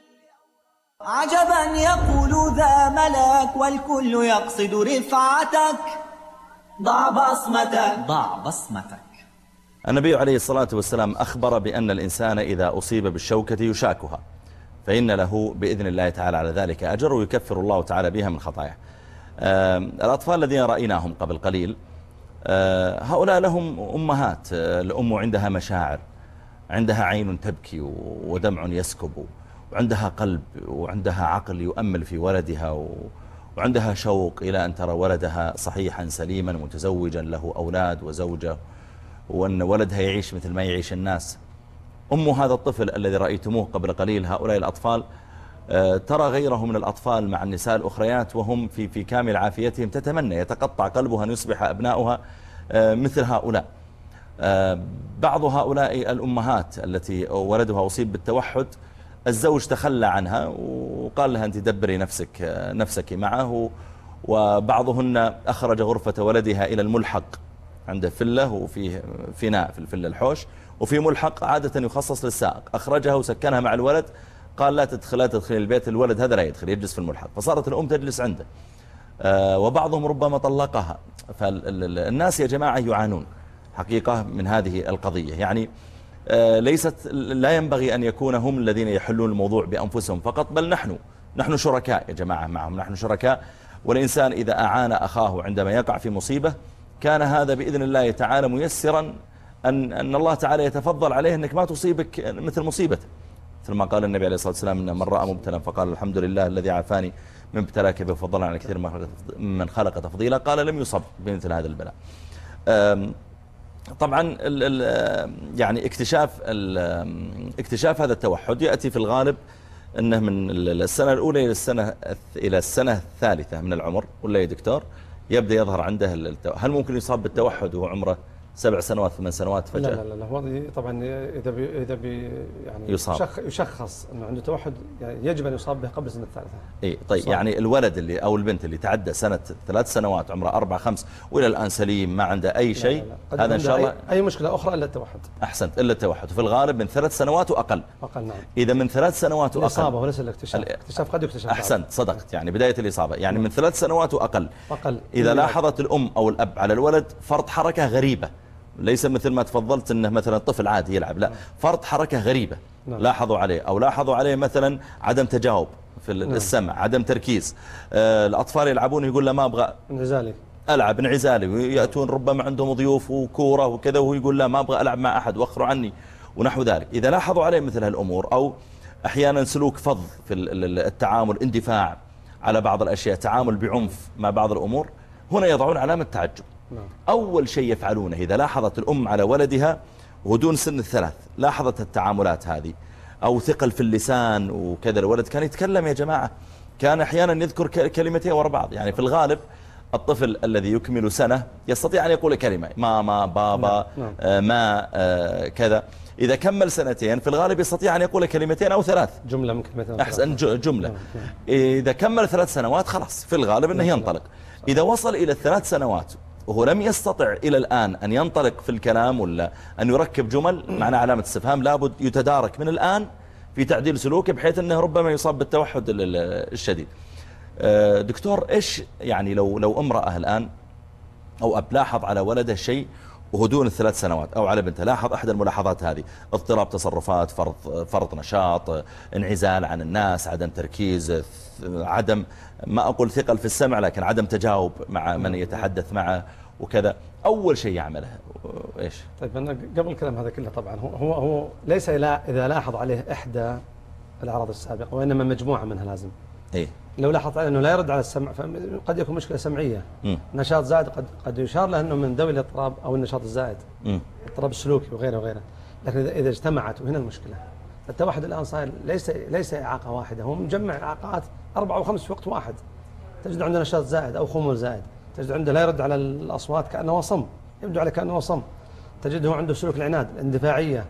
عجبا يقول ذا ملاك والكل يقصد رفعتك. ضع بصمتك ضع بصمتك. النبي عليه الصلاة والسلام أخبر بأن الإنسان إذا أصيب بالشوكة يشاكها فإن له بإذن الله تعالى على ذلك أجر ويكفر الله تعالى بها من خطاياه. الأطفال الذين رأيناهم قبل قليل هؤلاء لهم أمهات. الأم عندها مشاعر، عندها عين تبكي ودمع يسكب، وعندها قلب وعندها عقل يؤمل في ولدها، وعندها شوق إلى أن ترى ولدها صحيحا سليما متزوجا له أولاد وزوجة، وأن ولدها يعيش مثل ما يعيش الناس. أم هذا الطفل الذي رأيتموه قبل قليل، هؤلاء الأطفال ترى غيرهم من الأطفال مع النساء الأخريات وهم في كامل عافيتهم، تتمنى يتقطع قلبها أن يصبح أبناؤها مثل هؤلاء. بعض هؤلاء الأمهات التي ولدها أصيب بالتوحد الزوج تخلى عنها وقال لها أنت دبري نفسك معه، وبعضهن أخرج غرفة ولدها إلى الملحق، عنده فلة وفيه فناء في الفلة الحوش، وفي ملحق عادة يخصص للسائق، أخرجها وسكنها مع الولد، قال لا تدخل البيت، الولد هذا لا يدخل، يجلس في الملحق، فصارت الأم تجلس عنده. وبعضهم ربما طلقها. فالناس يا جماعة يعانون حقيقة من هذه القضية، يعني لا ينبغي أن يكون هم الذين يحلون الموضوع بأنفسهم فقط، بل نحن شركاء يا جماعة معهم، نحن شركاء. والإنسان إذا أعان أخاه عندما يقع في مصيبة كان هذا بإذن الله تعالى ميسرا أن الله تعالى يتفضل عليه أنك ما تصيبك مثل مصيبته، مثل ما قال النبي عليه الصلاة والسلام أن من رأى مبتلا فقال الحمد لله الذي عافاني من ابتلاك بفضل على كثير من خلق تفضيلا، قال لم يصب بمثل هذا البلاء. طبعا يعني اكتشاف هذا التوحد يأتي في الغالب أنه من السنة الأولى إلى السنة الثالثة من العمر، ولا يا دكتور يبدأ يظهر عنده هل ممكن يصاب بالتوحد وهو عمره 7 سنوات 8 سنوات فجأة؟ لا هو طبعا إذا يعني يشخص أنه عنده توحد يعني يجب أن يصاب به قبل السنة الثالثة. إيه طيب يعني الولد أو البنت اللي تعدى سنة 3 سنوات عمره 4 5 وإلى الآن سليم ما عنده أي شيء، هذا إن شاء الله أي مشكلة أخرى إلا التوحد. أحسنت، إلا التوحد، وفي الغالب من 3 سنوات وأقل. نعم. إذا من 3 سنوات وأقل الإصابة وليس الاكتشاف قد يكتشف. أحسنت صدقت، يعني بداية الإصابة يعني من 3 سنوات وأقل. إذا لاحظت الأم أو الأب على الولد فرط حركة غريبة، ليس مثل ما تفضلت انه مثلا طفل عادي يلعب، لا فرط حركة غريبة لاحظوا عليه مثلا عدم تجاوب في السمع، عدم تركيز. الأطفال يلعبون يقول له ما أبغى انعزالي، ويأتون ربما عندهم ضيوف وكورة وكذا وهو يقول لا ما أبغى ألعب مع أحد واخروا عني ونحو ذلك. إذا لاحظوا عليه مثل هالأمور، أو أحيانا سلوك فظ في التعامل، اندفاع على بعض الأشياء، تعامل بعنف مع بعض الأمور، هنا يضعون علامة تعجب. أول شيء يفعلونه إذا لاحظت الأم على ولدها ودون سن 3 لاحظت التعاملات هذه أو ثقل في اللسان وكذا، الولد كان يتكلم يا جماعة، كان أحيانا يذكر كلمتين ورا بعض. يعني في الغالب الطفل الذي يكمل سنة يستطيع أن يقول كلمة ماما بابا ما كذا. إذا كمل 2 في الغالب يستطيع أن يقول كلمتين أو 3 جملة من كلمتين أحسن جملة. إذا كمل 3 سنوات خلاص في الغالب أنه ينطلق. إذا وصل إلى 3 سنوات وهو لم يستطع إلى الآن أن ينطلق في الكلام ولا أن يركب جمل، معنى علامة استفهام، لابد يتدارك من الآن في تعديل سلوكه بحيث أنه ربما يصاب بالتوحد الشديد. دكتور إيش يعني لو امرأة الآن أو أب لاحظ على ولده شيء وهو دون 3 سنوات أو على بنته، لاحظ أحد الملاحظات هذه، اضطراب تصرفات، فرط نشاط، انعزال عن الناس، عدم تركيز، عدم ما أقول ثقل في السمع لكن عدم تجاوب مع من يتحدث معه وكذا، أول شيء يعمله إيش؟ طيب أنا قبل الكلام هذا كله طبعا هو ليس إذا لاحظ عليه إحدى الأعراض السابقة وإنما مجموعة منها لازم. إيه؟ لو لاحظ عليه أنه لا يرد على السمع فقد يكون مشكلة سمعية. نشاط زائد قد يشار له أنه من ذوي الاضطراب أو النشاط الزائد، اضطراب السلوكي وغيره. لكن إذا اجتمعت، وهنا المشكلة، التوحد الآن صاير ليس إعاقة واحدة، هو مجمع إعاقات 4 و5 في وقت واحد. تجد عنده نشاط زائد أو خمول زائد، تجد عنده لا يرد على الأصوات كأنه صم، يبدو عليه كأنه صم، تجده عنده سلوك العناد، الاندفاعية،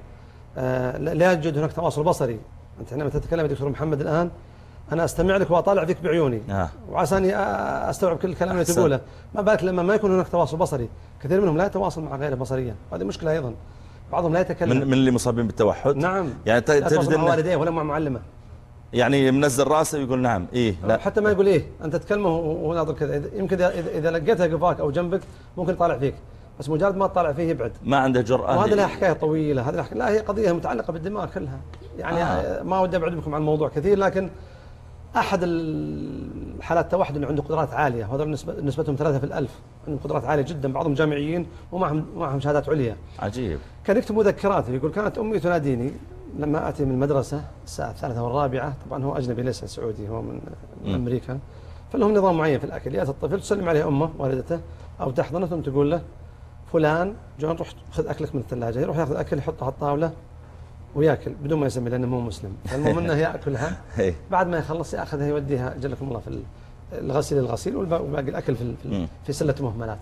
لا يوجد هناك تواصل بصري. أنت حينما تتكلم يا دكتور محمد الآن أنا أستمع لك وأطالع فيك بعيوني وعساني أستوعب كل الكلام اللي تقوله، ما بالك لما ما يكون هناك تواصل بصري. كثير منهم لا يتواصل مع غيره بصريا، هذه مشكلة أيضا. بعضهم لا يتكلم من اللي مصابين بالتوحد. نعم، يعني تجد مع والديه ولا مع معلمه، يعني منزل راسه ويقول نعم إيه لا، حتى ما يقول إيه، أنت تكلمه وهو ناظر كذا. يمكن إذا لقيتها قفاك أو جنبك ممكن يطالع فيك، بس مجرد ما تطالع فيه يبعد، ما عنده جرأة. وهذا لها حكاية طويلة، هذه لا هي قضية متعلقة بالدماغ كلها. يعني ما ودي أبعد بكم عن الموضوع كثير، لكن أحد الحالات التوحد اللي عنده قدرات عالية، وهذول نسبتهم 3 في 1000، عندهم قدرات عالية جدا، بعضهم جامعيين ومعهم شهادات عليا. عجيب. كان يكتب مذكرات يقول كانت أمي تناديني لما آتي من المدرسة الساعة 3 والرابعة، طبعا هو أجنبي ليس سعودي، هو من أمريكا، فلهم نظام معين في الأكل. يأتي الطفل تسلم عليه أمه والدته أو تحضنه ثم تقول له فلان جون روح خذ أكلك من الثلاجة، يروح يأخذ أكل يحطه على الطاولة وياكل بدون ما يسمي لأنه مو مسلم. فالمهم أنه يأكلها، بعد ما يخلص يأخذها يوديها جلكم الله في الغسيل والباقي الأكل في سلة مهملات.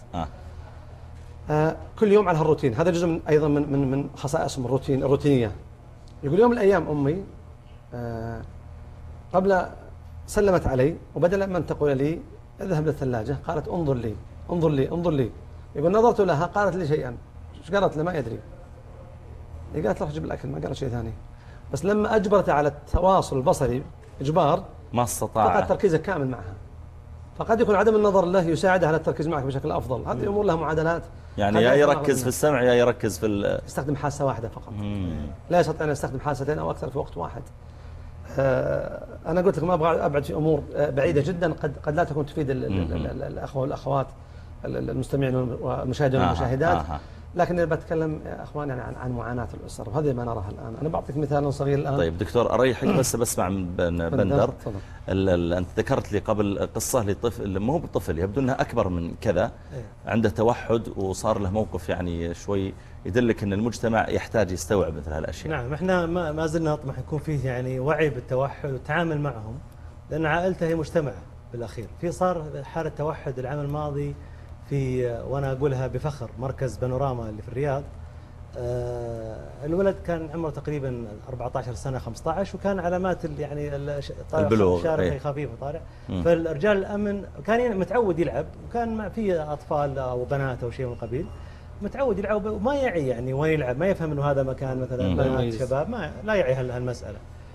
كل يوم على هالروتين. هذا جزء أيضا من خصائصهم الروتينية. يقول يوم من الأيام أمي قبل سلمت علي، وبدل من تقول لي اذهب للثلاجة قالت انظر لي. يقول نظرت لها قالت لي شيئا. ايش قالت له؟ ما يدري. قالت له جيب الأكل، ما قالت شيء ثاني. بس لما أجبرت على التواصل البصري إجبار ما استطاع، فقد تركيزه كامل معها. فقد يكون عدم النظر له يساعده على التركيز معك بشكل أفضل. هذه أمور لها معادلات. يعني يا يركز في السمع يا يركز في يستخدم حاسة واحدة فقط. لا يستطيع أن يستخدم حاستين أو أكثر في وقت واحد. أنا قلت لك ما أبغى أبعد في أمور بعيدة جدا قد لا تكون تفيد الأخوة والأخوات المستمعين والمشاهدين والمشاهدات. لكن أنا بتكلم أخواني عن معاناة الأسر، وهذه ما نراها الآن. أنا بعطيك مثال صغير الآن. طيب دكتور أريحك بس بسمع من بندر. أنت ذكرت لي قبل قصة لطفل، مو بطفل، يبدو أنها أكبر من كذا، عنده توحد وصار له موقف يعني شوي يدلك أن المجتمع يحتاج يستوعب مثل هالأشياء. نعم، احنا ما زلنا نطمح يكون فيه يعني وعي بالتوحد والتعامل معهم، لأن عائلته هي مجتمع بالأخير. في صار حالة توحد العام الماضي وأنا أقولها بفخر مركز بانوراما اللي في الرياض. الولد كان عمره تقريبا 14 سنة 15، وكان علامات يعني البلوغ شارخي خفيف وطالع. فالرجال الأمن كان متعود يلعب، وكان في أطفال أو بنات أو شيء من القبيل، متعود يلعب وما يعي يعني وين يلعب، ما يفهم انه هذا مكان مثلا بنات شباب، لا يعي هالمسألة.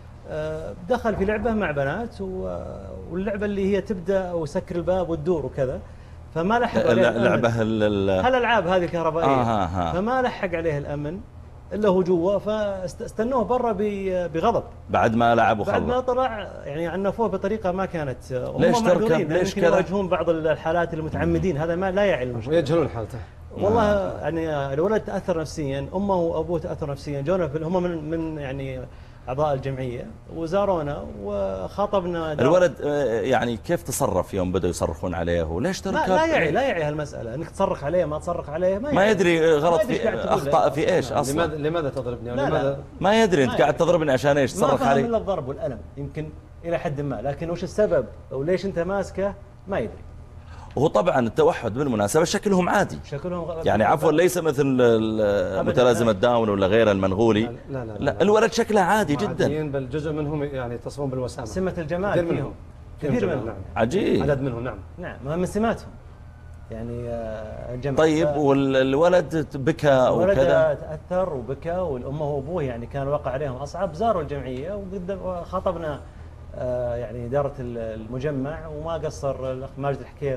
دخل في لعبة مع بنات، واللعبة اللي هي تبدأ وسكر الباب وتدور وكذا، فما لحق عليه لعبة هالألعاب هذه الكهربائية. فما لحق عليه الأمن إلا هو جوا، فاستنوه برا بغضب بعد ما لعب وخلص. بعد ما طلع يعني عنفوه بطريقة ما كانت. ليش تركب؟ ليش كذا؟ يواجهون بعض الحالات المتعمدين، هذا ما لا يعي المشكلة ويجهلون حالته. والله يعني الولد تأثر نفسيا، أمه وأبوه تأثر نفسيا. جونا هم من يعني أعضاء الجمعية وزارونا وخاطبنا. الولد يعني كيف تصرف يوم بدأوا يصرخون عليه؟ وليش تركب؟ لا يعي هالمسألة، انك تصرخ عليه ما تصرخ عليه ما يدري غلط في أخطأ في إيش أصلا. لماذا تضربني؟ لا ما يدري. أنت قاعد تضربني عشان إيش؟ تصرخ عليه. ما فهم إلا الضرب والألم يمكن إلى حد ما، لكن وش السبب وليش أنت ماسكه ما يدري. وهو طبعا التوحد بالمناسبة شكلهم عادي، يعني عفوا ليس مثل متلازمة داون ولا غيره المنغولي. لا الولد شكله عادي جدا، بل جزء منهم يعني يتصفون بالوسامة، سمة الجمال فيهم كثير منهم. نعم. عجيب، عدد منهم. نعم من سماتهم يعني الجمال. طيب والولد بكى وكذا؟ الولد تأثر وبكى، والأمه وأبوه يعني كان وقع عليهم أصعب. زاروا الجمعية وخاطبنا يعني إدارة المجمع، وما قصر الأخ ماجد الحكير،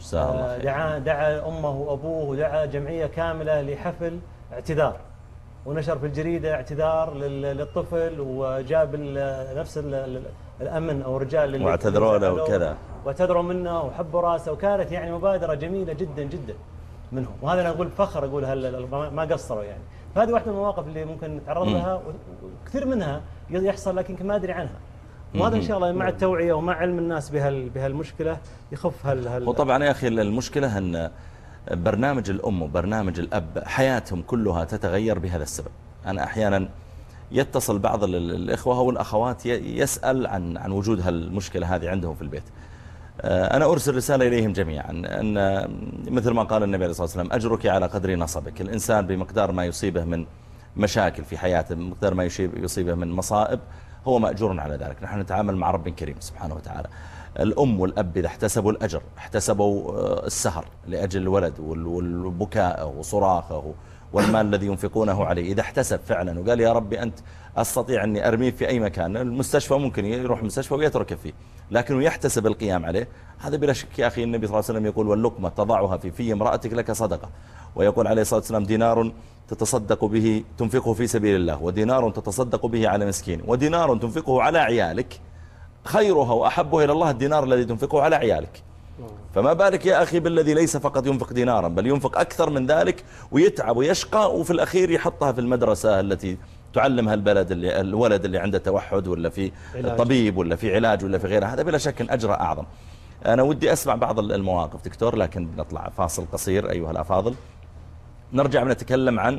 دعا أمه وأبوه ودعا جمعية كاملة لحفل اعتذار، ونشر في الجريدة اعتذار للطفل، وجاب نفس الأمن أو الرجال واعتذروا له وكذا، واعتذروا منه وحبوا راسه، وكانت يعني مبادرة جميلة جدا جدا منهم. وهذا أنا أقول بفخر، أقول ما قصروا يعني. فهذه واحدة من المواقف اللي ممكن نتعرض لها، وكثير منها يحصل لكن ما أدري عنها. وهذا إن شاء الله مع التوعية ومع علم الناس بهالمشكلة يخف وطبعا يا أخي المشكلة أن برنامج الأم وبرنامج الأب حياتهم كلها تتغير بهذا السبب. أنا أحيانا يتصل بعض الإخوة والأخوات يسأل عن وجود هالمشكلة هذه عندهم في البيت. أنا أرسل رسالة إليهم جميعا أن مثل ما قال النبي عليه الصلاة والسلام: أجرك على قدر نصبك. الإنسان بمقدار ما يصيبه من مشاكل في حياته، بمقدار ما يصيبه من مصائب، هو مأجور على ذلك. نحن نتعامل مع رب كريم سبحانه وتعالى. الأم والأب إذا احتسبوا الأجر، احتسبوا السهر لأجل الولد والبكاء وصراخه والمال الذي ينفقونه عليه، إذا احتسب فعلا وقال يا ربي أنت أستطيع أني أرميه في أي مكان، المستشفى ممكن يروح المستشفى ويترك فيه، لكنه يحتسب القيام عليه، هذا بلا شك يا أخي. النبي صلى الله عليه وسلم يقول: واللقمة تضعها في امرأتك لك صدقة. ويقول عليه الصلاة والسلام: دينار تتصدق به تنفقه في سبيل الله، ودينار تتصدق به على مسكين، ودينار تنفقه على عيالك خيرها وأحبه إلى الله الدينار الذي تنفقه على عيالك. فما بالك يا أخي بالذي ليس فقط ينفق دينارا، بل ينفق أكثر من ذلك ويتعب ويشقى، وفي الأخير يحطها في المدرسة التي تعلمها الولد اللي عنده توحد، ولا في طبيب، ولا في علاج، ولا في غيره. هذا بلا شك أجر أعظم. أنا ودي أسمع بعض المواقف دكتور، لكن نطلع فاصل قصير أيها الأفاضل. نرجع ونتكلم عن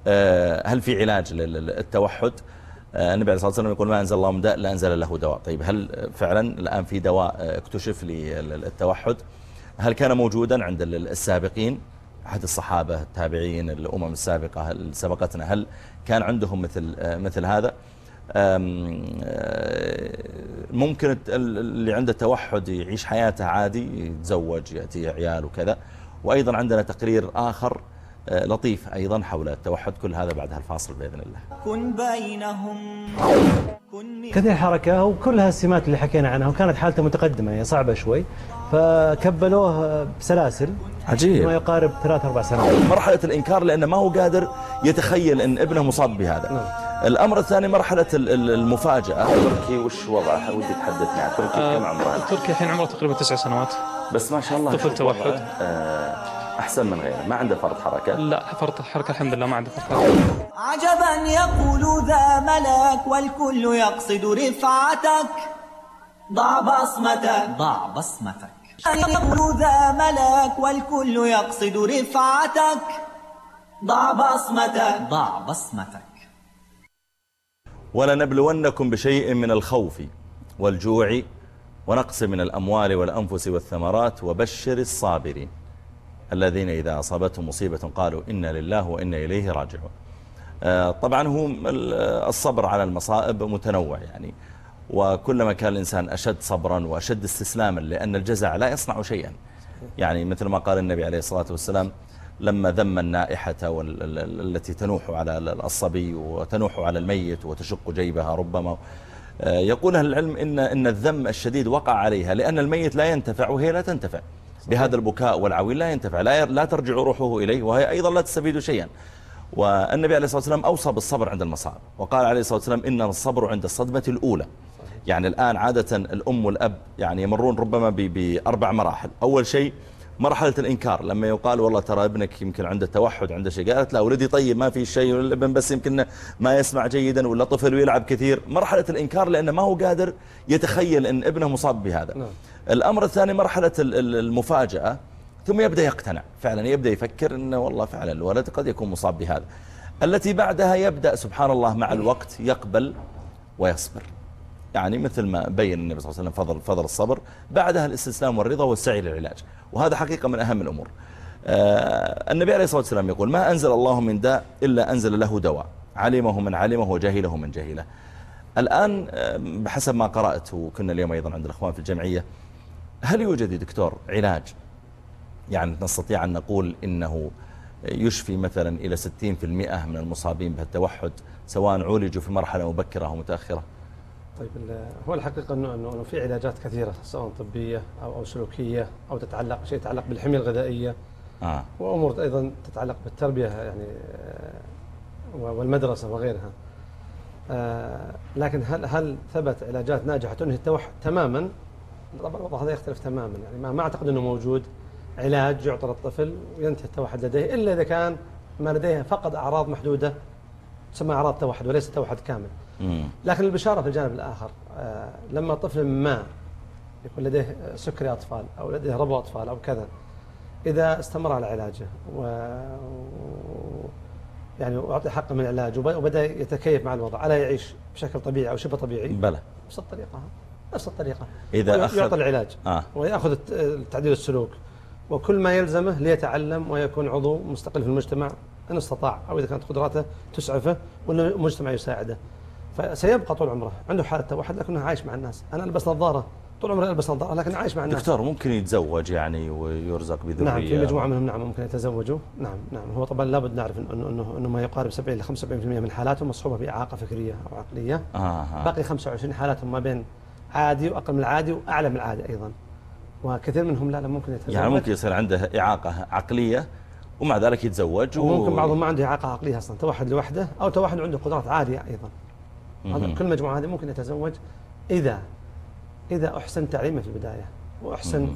هل في علاج للتوحد. النبي عليه الصلاة والسلام يقول: ما أنزل الله من داء لا أنزل له دواء. طيب هل فعلا الآن في دواء اكتشف للتوحد؟ هل كان موجودا عند السابقين، أحد الصحابة التابعين الأمم السابقة اللي سبقتنا، هل كان عندهم مثل هذا؟ ممكن اللي عنده توحد يعيش حياته عادي، يتزوج، يأتي عيال وكذا. وأيضا عندنا تقرير آخر لطيف أيضا حول التوحد. كل هذا بعد هالفاصل بإذن الله. كن بينهم كثير حركة وكلها السمات اللي حكينا عنها، وكانت حالته متقدمة هي صعبة شوي، فكبلوه بسلاسل. عجيب. ما يقارب 3-4 سنوات. مرحلة الإنكار، لأنه ما هو قادر يتخيل أن ابنه مصاب بهذا. الأمر الثاني مرحلة المفاجأة. تركي وش وضعه؟ ودي تحدثني عن تركي. كم عمره؟ تركي الحين عمره تقريبا 9 سنوات. بس ما شاء الله طفل توحد. أحسن من غيره، ما عنده فرط حركة؟ لا فرط حركة الحمد لله ما عنده فرط حركة. عجبا يقول ذا ملك والكل يقصد رفعتك، ضع بصمتك ضع بصمتك. يقول ذا ملك والكل يقصد رفعتك، ضع بصمتك ضع بصمتك. ولنبلونكم بشيء من الخوف والجوع ونقص من الأموال والأنفس والثمرات وبشر الصابرين الذين إذا أصابتهم مصيبة قالوا إنا لله وإنا إليه راجعون. طبعا هو الصبر على المصائب متنوع يعني، وكلما كان الإنسان أشد صبرا وأشد استسلاما، لأن الجزع لا يصنع شيئا. يعني مثل ما قال النبي عليه الصلاة والسلام لما ذم النائحة التي تنوح على الصبي وتنوح على الميت وتشق جيبها ربما، يقول أهل العلم إن الذم الشديد وقع عليها لأن الميت لا ينتفع وهي لا تنتفع بهذا البكاء والعويل، لا ينتفع، لا ترجع روحه إليه وهي أيضا لا تستفيد شيئا. والنبي عليه الصلاة والسلام أوصى بالصبر عند المصائب، وقال عليه الصلاة والسلام إن الصبر عند الصدمة الأولى. يعني الآن عادة الأم والأب يعني يمرون ربما بأربع مراحل. أول شيء مرحلة الإنكار، لما يقال والله ترى ابنك يمكن عنده توحد عنده شيء، قالت لا ولدي طيب ما في شيء، والابن بس يمكن ما يسمع جيدا ولا طفل ويلعب كثير. مرحلة الإنكار لأنه ما هو قادر يتخيل أن ابنه مصاب بهذا. الأمر الثاني مرحلة المفاجأة، ثم يبدأ يقتنع فعلا، يبدأ يفكر أنه والله فعلا الولد قد يكون مصاب بهذا. التي بعدها يبدأ سبحان الله مع الوقت يقبل ويصبر، يعني مثل ما بين النبي صلى الله عليه وسلم فضل الصبر، بعدها الاستسلام والرضا والسعي للعلاج، وهذا حقيقة من أهم الأمور. النبي عليه الصلاة والسلام يقول ما أنزل الله من داء إلا أنزل له دواء، علمه من علمه وجاهله من جاهله. الآن بحسب ما قرأت وكنا اليوم أيضا عند الأخوان في الجمعية، هل يوجد دكتور علاج يعني نستطيع أن نقول إنه يشفي مثلا إلى 60% من المصابين بهالتوحد سواء عولجوا في مرحلة مبكرة أو متأخرة؟ طيب هو الحقيقة أنه في علاجات كثيرة سواء طبية أو سلوكية أو شيء يتعلق بالحمية الغذائية وأمور أيضا تتعلق بالتربية يعني والمدرسة وغيرها. لكن هل ثبت علاجات ناجحة تنهي التوحد تماما؟ طبعا الوضع هذا يختلف تماما، يعني ما أعتقد أنه موجود علاج يعطى للطفل وينتهي التوحد لديه، إلا إذا كان ما لديه فقط أعراض محدودة تسمى أعراض توحد وليس توحد كامل. لكن البشارة في الجانب الآخر، لما طفل ما يكون لديه سكري أطفال أو لديه ربو أطفال أو كذا، إذا استمر على علاجه يعني وأعطي حقه من العلاج وبدأ يتكيف مع الوضع على يعيش بشكل طبيعي أو شبه طبيعي، بلى نفس الطريقة إذا يعطى العلاج ويأخذ تعديل السلوك وكل ما يلزمه ليتعلم ويكون عضو مستقل في المجتمع إن استطاع، أو إذا كانت قدراته تسعفه وأن المجتمع يساعده، فسيبقى طول عمره عنده حالة توحد لكنه عايش مع الناس. أنا ألبس نظارة طول عمري ألبس نظارة لكن عايش مع الناس. دكتور ممكن يتزوج يعني ويرزق بذرية؟ نعم في مجموعة منهم نعم ممكن يتزوجوا. نعم هو طبعا لابد نعرف أنه ما يقارب 70 ل 75% من حالاتهم مصحوبة بإعاقة فكرية أو عقلية. باقي 25 حالاتهم ما بين عادي وأقل من العادي وأعلى من العادي أيضا، وكثير منهم لا ممكن يتزوج. يعني ممكن يصير عنده إعاقة عقلية ومع ذلك يتزوج وممكن بعضهم ما عنده إعاقة عقلية أصلا، توحد لوحده أو توحد عنده قدرات عالية أيضا. هذا كل مجموعة هذه ممكن يتزوج إذا أحسن تعليمه في البداية وأحسن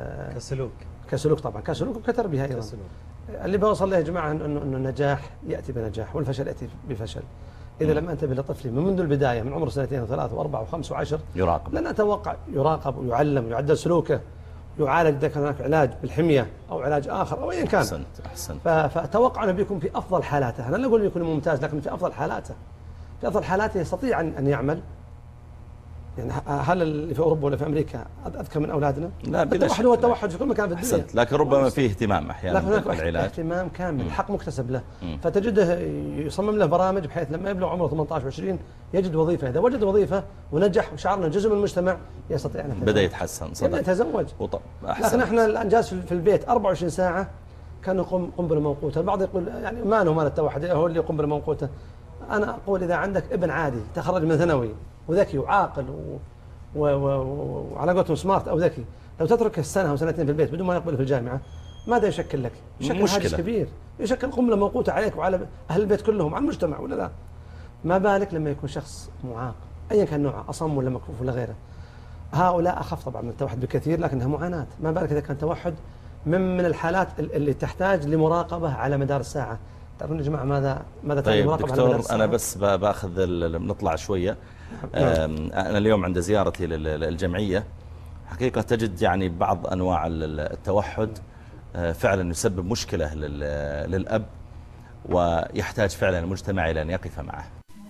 كسلوك طبعا كسلوك وكتربية أيضا. اللي بوصل له يا جماعة أنه النجاح يأتي بنجاح والفشل يأتي بفشل. إذا لم أنتبه لطفلي من منذ البداية من عمر 2 و3 و4 و5 و10 يراقب، لن أتوقع يراقب ويعلم ويعدل سلوكه ويعالج إذا كان هناك علاج بالحمية أو علاج آخر أو أيا كان. أحسنت. فأتوقع أنه بيكون في أفضل حالاته، أنا لا أقول يكون ممتاز لكن في أفضل حالاته يستطيع أن يعمل. يعني هل اللي في أوروبا ولا في أمريكا أذكر من أولادنا؟ لا التوحد هو التوحد في كل مكان في الدنيا. أحسنت. لكن ربما فيه اهتمام أحيانا بالعلاج، اهتمام كامل، حق مكتسب له. فتجده يصمم له برامج بحيث لما يبلغ عمره 18 و20 يجد وظيفة، إذا وجد وظيفة ونجح وشعرنا جزء من المجتمع يستطيع أن بدأ يتحسن يبدأ يتزوج. لكن احنا الآن جالس في البيت 24 ساعة كانوا قنبلة موقوتة. البعض يقول يعني ما له مال التوحد هو اللي قنبلة موقوتة. أنا أقول إذا عندك ابن عادي تخرج من ثانوي وذكي وعاقل وعلى قولتهم سمارت أو ذكي، لو تترك السنة أو سنتين في البيت بدون ما يقبل في الجامعة ماذا يشكل لك؟ يشكل حاجز كبير، يشكل قنبلة موقوتة عليك وعلى أهل البيت كلهم على المجتمع ولا لا؟ ما بالك لما يكون شخص معاق أيا كان نوعه، أصم ولا مكفوف ولا غيره. هؤلاء أخف طبعا من التوحد بكثير لكنها معاناة. ما بالك إذا كان توحد من الحالات اللي تحتاج لمراقبة على مدار الساعة. تعرفون يا جماعة ماذا تعني طيب مراقبة على مدار دكتور، الساعة؟ أنا بس بأخذ نطلع شوية. أنا اليوم عند زيارتي للجمعية حقيقة تجد يعني بعض أنواع التوحد فعلا يسبب مشكلة للأب، ويحتاج فعلا المجتمع إلى أن يقف معه.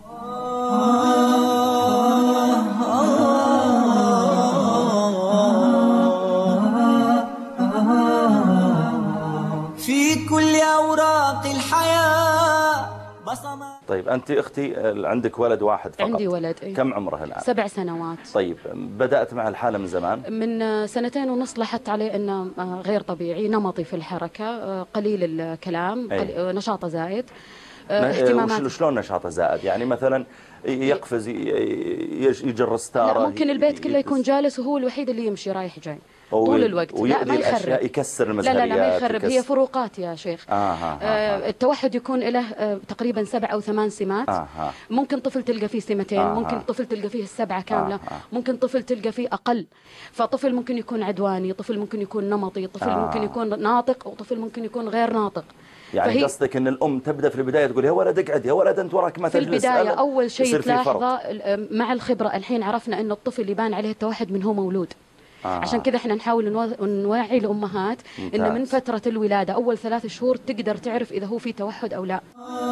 في كل أوراق الحياة بصمة. طيب أنت أختي عندك ولد واحد فقط؟ عندي ولد. كم عمره الآن؟ 7 سنوات. طيب بدأت مع الحالة من زمان؟ من 2.5 سنين لاحظت عليه أنه غير طبيعي، نمطي في الحركة، قليل الكلام، نشاطه زائد، اهتمامات. شلون نشاطه زائد؟ يعني مثلا يقفز، يجر ستاره؟ ممكن البيت كله يكون جالس وهو الوحيد اللي يمشي رايح جاي طول الوقت. لا ما يخرب، يكسر المزهريات. لا ما يخرب، هي فروقات يا شيخ. التوحد يكون له تقريبا 7 أو 8 سمات. ممكن طفل تلقى فيه سمتين، ممكن طفل تلقى فيه ال7 كاملة، ممكن طفل تلقى فيه أقل. فطفل ممكن يكون عدواني، طفل ممكن يكون نمطي، طفل ممكن يكون ناطق، وطفل ممكن يكون غير ناطق. يعني قصدك ان الام تبدا في البدايه تقول يا ولد اقعد، يا ولد انت وراك ما تجلس. في البدايه اول شيء تلاحظه مع الخبره، الحين عرفنا ان الطفل يبان عليه التوحد من هو مولود. عشان كذا احنا نحاول نوعي الامهات ان من فتره الولاده اول 3 شهور تقدر تعرف اذا هو في توحد او لا.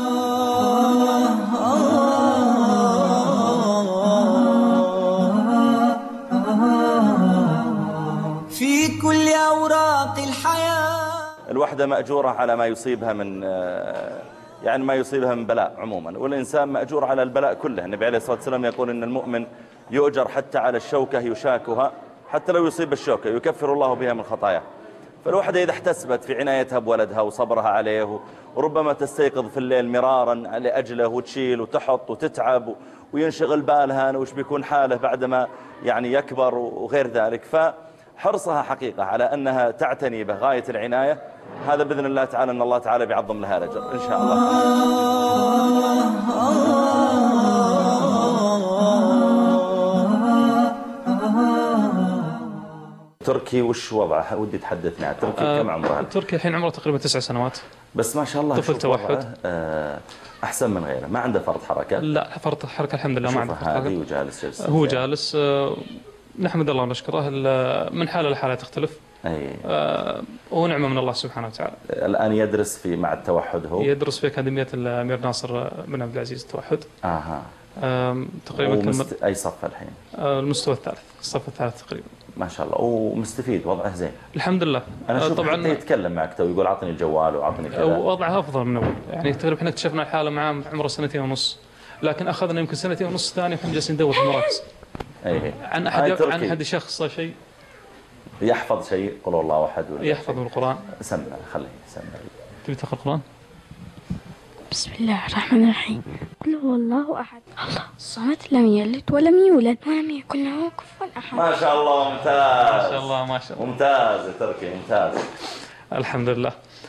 في كل أوراق الحياة. الوحدة مأجورة على ما يصيبها من يعني ما يصيبها من بلاء عموما، والإنسان مأجور على البلاء كله. النبي عليه الصلاة والسلام يقول إن المؤمن يؤجر حتى على الشوكة يشاكها، حتى لو يصيب الشوكة يكفر الله بها من خطاياه. فالوحدة إذا احتسبت في عنايتها بولدها وصبرها عليه، وربما تستيقظ في الليل مرارا لأجله وتشيل وتحط وتتعب وينشغل بالها وش بيكون حاله بعدما يعني يكبر وغير ذلك، فحرصها حقيقة على أنها تعتني به غاية العناية. هذا بإذن الله تعالى أن الله تعالى بيعظم لها الأجر إن شاء الله. تركي وش وضعه؟ ودي تحدثني عن تركي. كم عمره؟ تركي الحين عمره تقريبا 9 سنوات. بس ما شاء الله طفل توحد. أحسن من غيره، ما عنده فرط حركة. لا فرط حركة الحمد لله ما عنده فرط حركة. وجالس جلسة هو جالس، نحمد الله ونشكره. من حالة لحالة تختلف. هو نعمة من الله سبحانه وتعالى. الآن يدرس في مع التوحد، هو يدرس في أكاديمية الأمير ناصر بن عبد العزيز التوحد. تقريبا أي صف الحين؟ المستوى الثالث، الصف الثالث تقريبا. ما شاء الله، ومستفيد، وضعه زين الحمد لله. أنا طبعا يتكلم معك تو يقول أعطني الجوال وأعطني كذا. وضعه أفضل من أول، يعني تقريبا احنا اكتشفنا الحالة معاه عمره 2.5 سنين، لكن أخذنا يمكن 2.5 سنين ثاني وإحنا جالسين ندور في المراكز. عن أحد شخص شيء يحفظ شيء، قل الله أحد ولا يحفظ القرآن. سمع، خليه سمع. تبي تقرأ القرآن؟ بسم الله الرحمن الرحيم. قل هو الله أحد الله الصمد لم يلد ولم يولد ولم يكن له كفوا أحد. ما شاء الله، ممتاز. ما شاء الله ما شاء الله، ممتاز يا تركي، ممتاز. الحمد لله.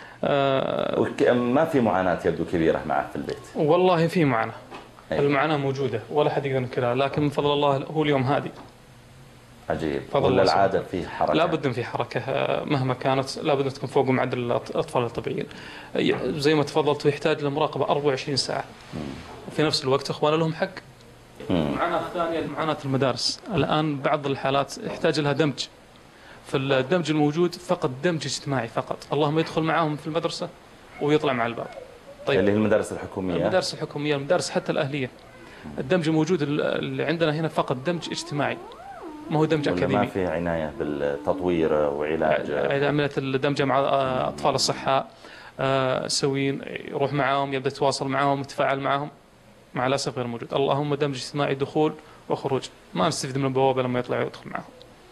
ما في معاناة يبدو كبيرة معه في البيت؟ والله في معاناة. المعاناة موجودة ولا حد يقدر ينكرها، لكن من فضل الله هو اليوم هادي. عجيب. ولا العادة فيه حركة؟ لابد في حركة مهما كانت، لابد تكون فوق معدل الأطفال الطبيعيين. زي ما تفضلت يحتاج لمراقبة 24 ساعة. وفي نفس الوقت إخوان لهم حق. معاناة ثانية معاناة المدارس. الآن بعض الحالات يحتاج لها دمج. فالدمج الموجود فقط دمج اجتماعي فقط، اللهم يدخل معاهم في المدرسة ويطلع مع الباب. طيب اللي هي المدارس الحكومية؟ المدارس الحكومية، المدارس حتى الأهلية. الدمج الموجود اللي عندنا هنا فقط دمج اجتماعي، ما هو دمج أكاديمي. ما في عناية بالتطوير وعلاج؟ عملية الدمج مع أطفال الصحة سوين، يروح معاهم، يبدأ يتواصل معاهم، يتفاعل معاهم. مع الأسف غير موجود. اللهم دمج اجتماعي، دخول وخروج، ما نستفيد من البوابة لما يطلع ويدخل معاهم.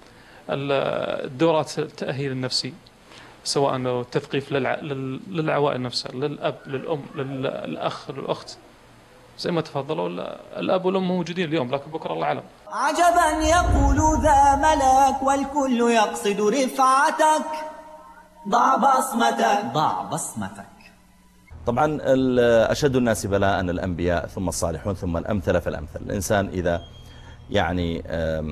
الدورات التأهيل النفسي، سواء التثقيف للعوائل نفسها، للأب للأم للأخ للأخت، زي ما تفضلوا. الأب والأم موجودين اليوم، لكن بكرة الله أعلم. عجبا يقول ذا ملك والكل يقصد رفعتك، ضع بصمتك ضع بصمتك. طبعا أشد الناس بلاء الأنبياء ثم الصالحون ثم الأمثل فالأمثل. الإنسان إذا يعني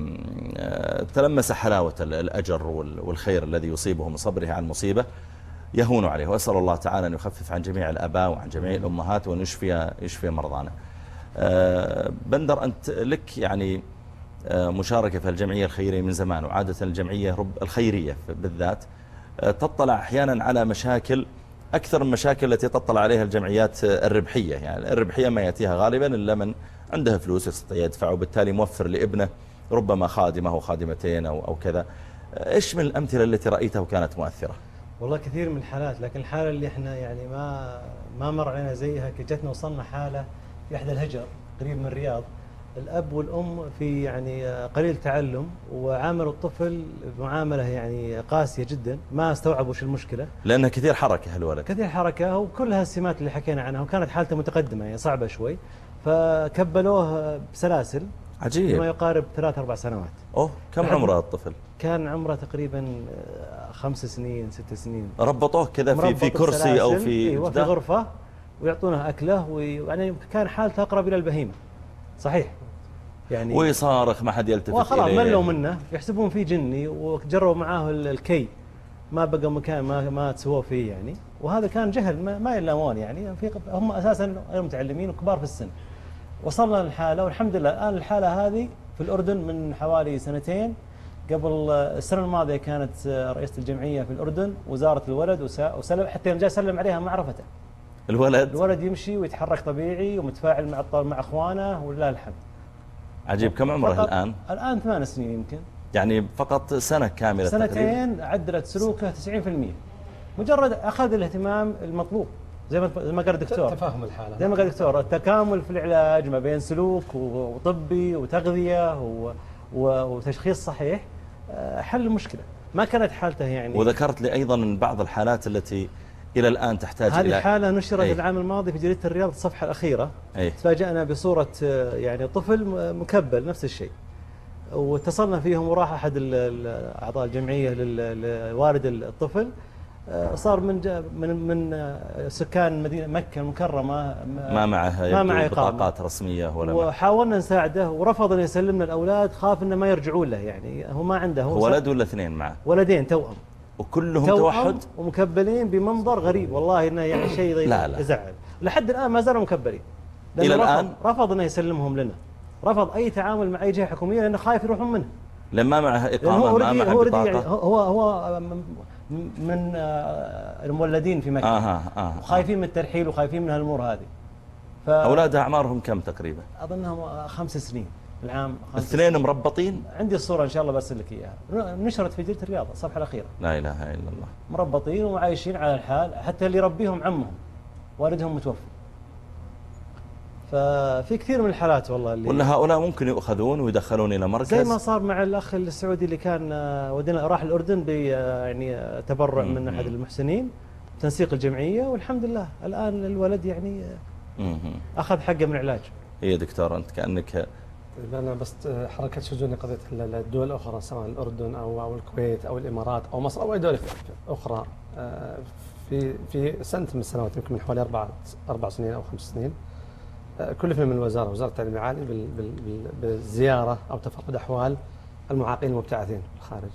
تلمس حلاوة الأجر والخير الذي يصيبه من صبره عن مصيبة يهون عليه. وأسأل الله تعالى أن يخفف عن جميع الآباء وعن جميع الأمهات وأن يشفي مرضانا. بندر، أنت لك يعني مشاركة في الجمعية الخيرية من زمان، وعادة الجمعية الخيرية بالذات تطلع أحيانا على مشاكل أكثر من المشاكل التي تطلع عليها الجمعيات الربحية. يعني الربحية ما يأتيها غالبا إلا من عنده فلوس يستطيع يدفع، وبالتالي موفر لابنه ربما خادمة أو خادمتين أو كذا. إيش من الأمثلة التي رأيتها وكانت مؤثرة؟ والله كثير من الحالات، لكن الحالة اللي احنا يعني ما مر علينا زيها، جتنا وصلنا حالة في إحدى الهجر قريب من الرياض، الأب والأم في يعني قليل تعلم، وعاملوا الطفل بمعاملة يعني قاسية جدا، ما استوعبوا شو المشكلة، لأنها كثير حركة الولد، كثير حركة وكل هالسمات اللي حكينا عنها، وكانت حالته متقدمة يعني صعبة شوي، فكبلوه بسلاسل. عجيب. ما يقارب 3-4 سنوات. كم عمره الطفل؟ كان عمره تقريبا 5 سنين 6 سنين. ربطوه كذا في كرسي أو في غرفة، ويعطونه أكله، ويعني كان حالته أقرب إلى البهيمة. صحيح يعني، ويصارخ ما حد يلتفت إليه، وخلاص ملوا منه، يحسبون فيه جني، وجروا معاه الكي، ما بقى مكان ما تسووه فيه يعني. وهذا كان جهل ما يلامون يعني، هم أساسا غير متعلمين وكبار في السن. وصلنا للحالة، والحمد لله الآن الحالة هذه في الأردن من حوالي 2 سنين. قبل السنة الماضية كانت رئيسة الجمعية في الأردن وزارت الولد وسلم، حتى يوم جاء سلم عليها ما عرفته. الولد يمشي ويتحرك طبيعي ومتفاعل مع أخوانه ولله الحمد. عجيب. كم عمره الآن؟ الآن 8 سنين يمكن. يعني فقط سنة كاملة، 2 سنين عدلت سلوكه 90%، مجرد أخذ الاهتمام المطلوب. زي ما قال الدكتور، تفاهم الحالة، زي ما قال الدكتور، التكامل في العلاج ما بين سلوك وطبي وتغذية وتشخيص صحيح حل المشكلة. ما كانت حالته يعني. وذكرت لي أيضا من بعض الحالات التي إلى الآن تحتاج هذه الحالة نشرت العام الماضي في جريدة الرياض الصفحة الأخيرة. تفاجأنا بصورة يعني طفل مكبل نفس الشيء، واتصلنا فيهم وراح أحد أعضاء الجمعية لوالد الطفل، صار من سكان مدينة مكة المكرمة ما معه بطاقات رسمية ولا وحاولنا نساعده ورفض أن يسلمنا الأولاد، خاف أنه ما يرجعون له يعني. هو ما عنده، هو ولد ولا 2 معه؟ ولدين توأم، وكلهم توحد ومكبلين بمنظر غريب والله، إنه يعني شيء يزعل. لحد الآن ما زالوا مكبلين، إلى الآن رفض أنه يسلمهم لنا، رفض أي تعامل مع أي جهة حكومية لأنه خايف يروحون منه، لما معه إقامة ما معه بطاقة. يعني هو من المولدين في مكة، وخايفين من الترحيل وخايفين من هالأمور هذه. أولاد أعمارهم كم تقريبا؟ أظنهم 5 سنين العام. 2 مربطين؟ عندي الصورة إن شاء الله برسل لك إياها، نشرت في جريدة الرياض الصفحة الأخيرة. لا إله إلا الله. مربطين وعايشين على الحال، حتى اللي يربيهم عمهم، والدهم متوفى. ففي كثير من الحالات والله اللي ولا هؤلاء ممكن يؤخذون ويدخلون إلى مركز، زي ما صار مع الأخ السعودي اللي كان ودينا راح الأردن يعني تبرع من أحد المحسنين تنسيق الجمعية، والحمد لله الآن الولد يعني أخذ حقه من العلاج. هي دكتور أنت كأنك أنا بس حركة شجوني قضية الدول الأخرى، سواء الأردن أو الكويت أو الإمارات أو مصر أو أي دولة أخرى، في سنة من السنوات، يمكن من حوالي 4 سنين أو 5 سنين، كلفنا من الوزارة، وزارة التعليم العالي، بالزيارة أو تفقد أحوال المعاقين المبتعثين في الخارج.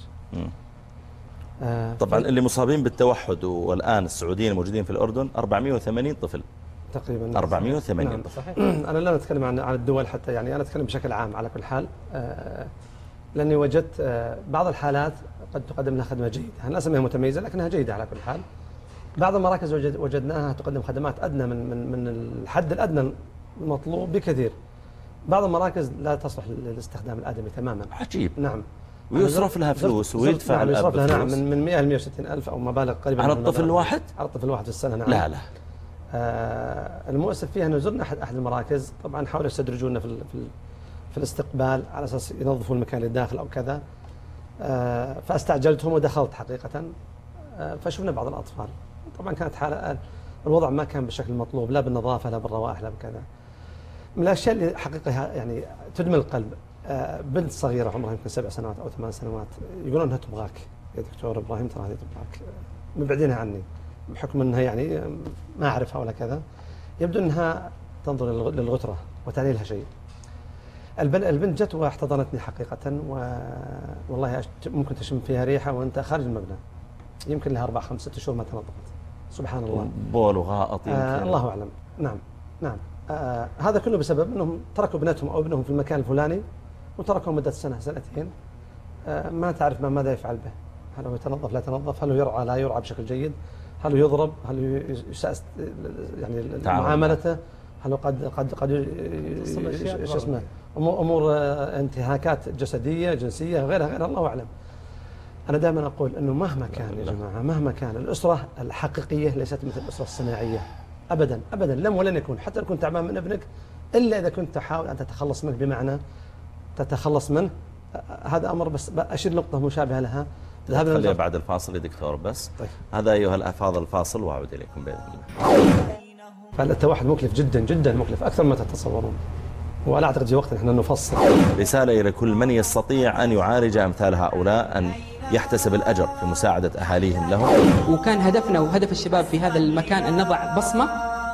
طبعا اللي مصابين بالتوحد والآن السعوديين الموجودين في الأردن 480 طفل تقريبا. 480 نعم. طفل. صحيح. أنا لا أتكلم عن الدول حتى، يعني أنا أتكلم بشكل عام على كل حال، لأني وجدت بعض الحالات قد تقدم لها خدمة جيدة، أنا لا أسميها متميزة لكنها جيدة على كل حال. بعض المراكز وجدناها تقدم خدمات أدنى من الحد الأدنى المطلوب بكثير. بعض المراكز لا تصلح للاستخدام الآدمي تماما. عجيب. نعم. ويصرف لها فلوس ويدفع الأب لها نعم من 100 ل 160 ألف أو مبالغ قريبة على الطفل الواحد؟ على الطفل الواحد في السنة. نعم. لا المؤسف فيها أنه زرنا أحد المراكز، طبعا حاولوا يستدرجونا في الاستقبال على أساس ينظفوا المكان اللي داخل أو كذا، فاستعجلتهم ودخلت حقيقة، فشفنا بعض الأطفال. طبعا كانت حالة الوضع ما كان بالشكل المطلوب، لا بالنظافة لا بالروائح لا بكذا. من الأشياء اللي حقيقة يعني تدمي القلب، بنت صغيرة عمرها يمكن 7 سنوات أو 8 سنوات، يقولون أنها تبغاك يا دكتور إبراهيم، ترى هذه تبغاك، مبعدينها عني بحكم أنها يعني ما أعرفها ولا كذا. يبدو أنها تنظر للغترة وتعني لها شيء. البنت جت واحتضنتني حقيقة، والله ممكن تشم فيها ريحة وأنت خارج المبنى، يمكن لها 4 5 6 شهور ما تنظفت، سبحان الله. بول وغائط يمكن. الله أعلم. نعم نعم. هذا كله بسبب أنهم تركوا بنتهم أو ابنهم في المكان الفلاني وتركوا مدة سنة سنتين، ما تعرف ماذا يفعل به، هل هو يتنظف لا يتنظف، هل هو يرعى لا يرعى بشكل جيد، هل هو يضرب، هل يسأس يعني معاملته، هل هو قد شو اسمه امور انتهاكات جسديه جنسيه غيرها الله اعلم. انا دائما اقول انه مهما كان يا جماعه، مهما كان الاسره الحقيقيه ليست مثل الاسره الصناعيه ابدا ابدا، لم ولن يكون، حتى لو كنت تعبان من ابنك الا اذا كنت تحاول ان تتخلص منه، بمعنى تتخلص منه. هذا امر بس اشير نقطه مشابهه لها. خليها بعد الفاصل يا دكتور بس. طيب. هذا ايها الافاضل الفاصل واعود اليكم باذن الله. فالتوحد مكلف جدا جدا مكلف اكثر ما تتصورون، ولا اعتقد في وقت احنا نفصل. رساله الى كل من يستطيع ان يعالج امثال هؤلاء ان يحتسب الاجر في مساعده اهاليهم لهم. وكان هدفنا وهدف الشباب في هذا المكان ان نضع بصمه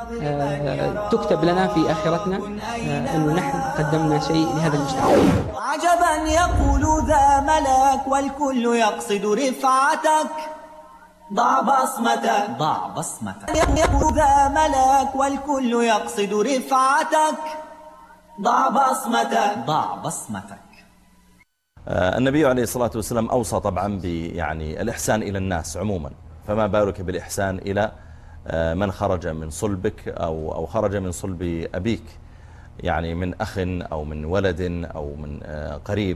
تكتب لنا في اخرتنا انه نحن قدمنا شيء لهذا المجتمع. عجبا يقول ذا ملك والكل يقصد رفعتك، ضع بصمتك ضع بصمتك. يقول ذا ملك والكل يقصد رفعتك، ضع بصمتك ضع بصمتك. النبي عليه الصلاة والسلام أوصى طبعا يعني الإحسان إلى الناس عموما، فما بالك بالإحسان إلى من خرج من صلبك أو خرج من صلب أبيك، يعني من أخ أو من ولد أو من قريب،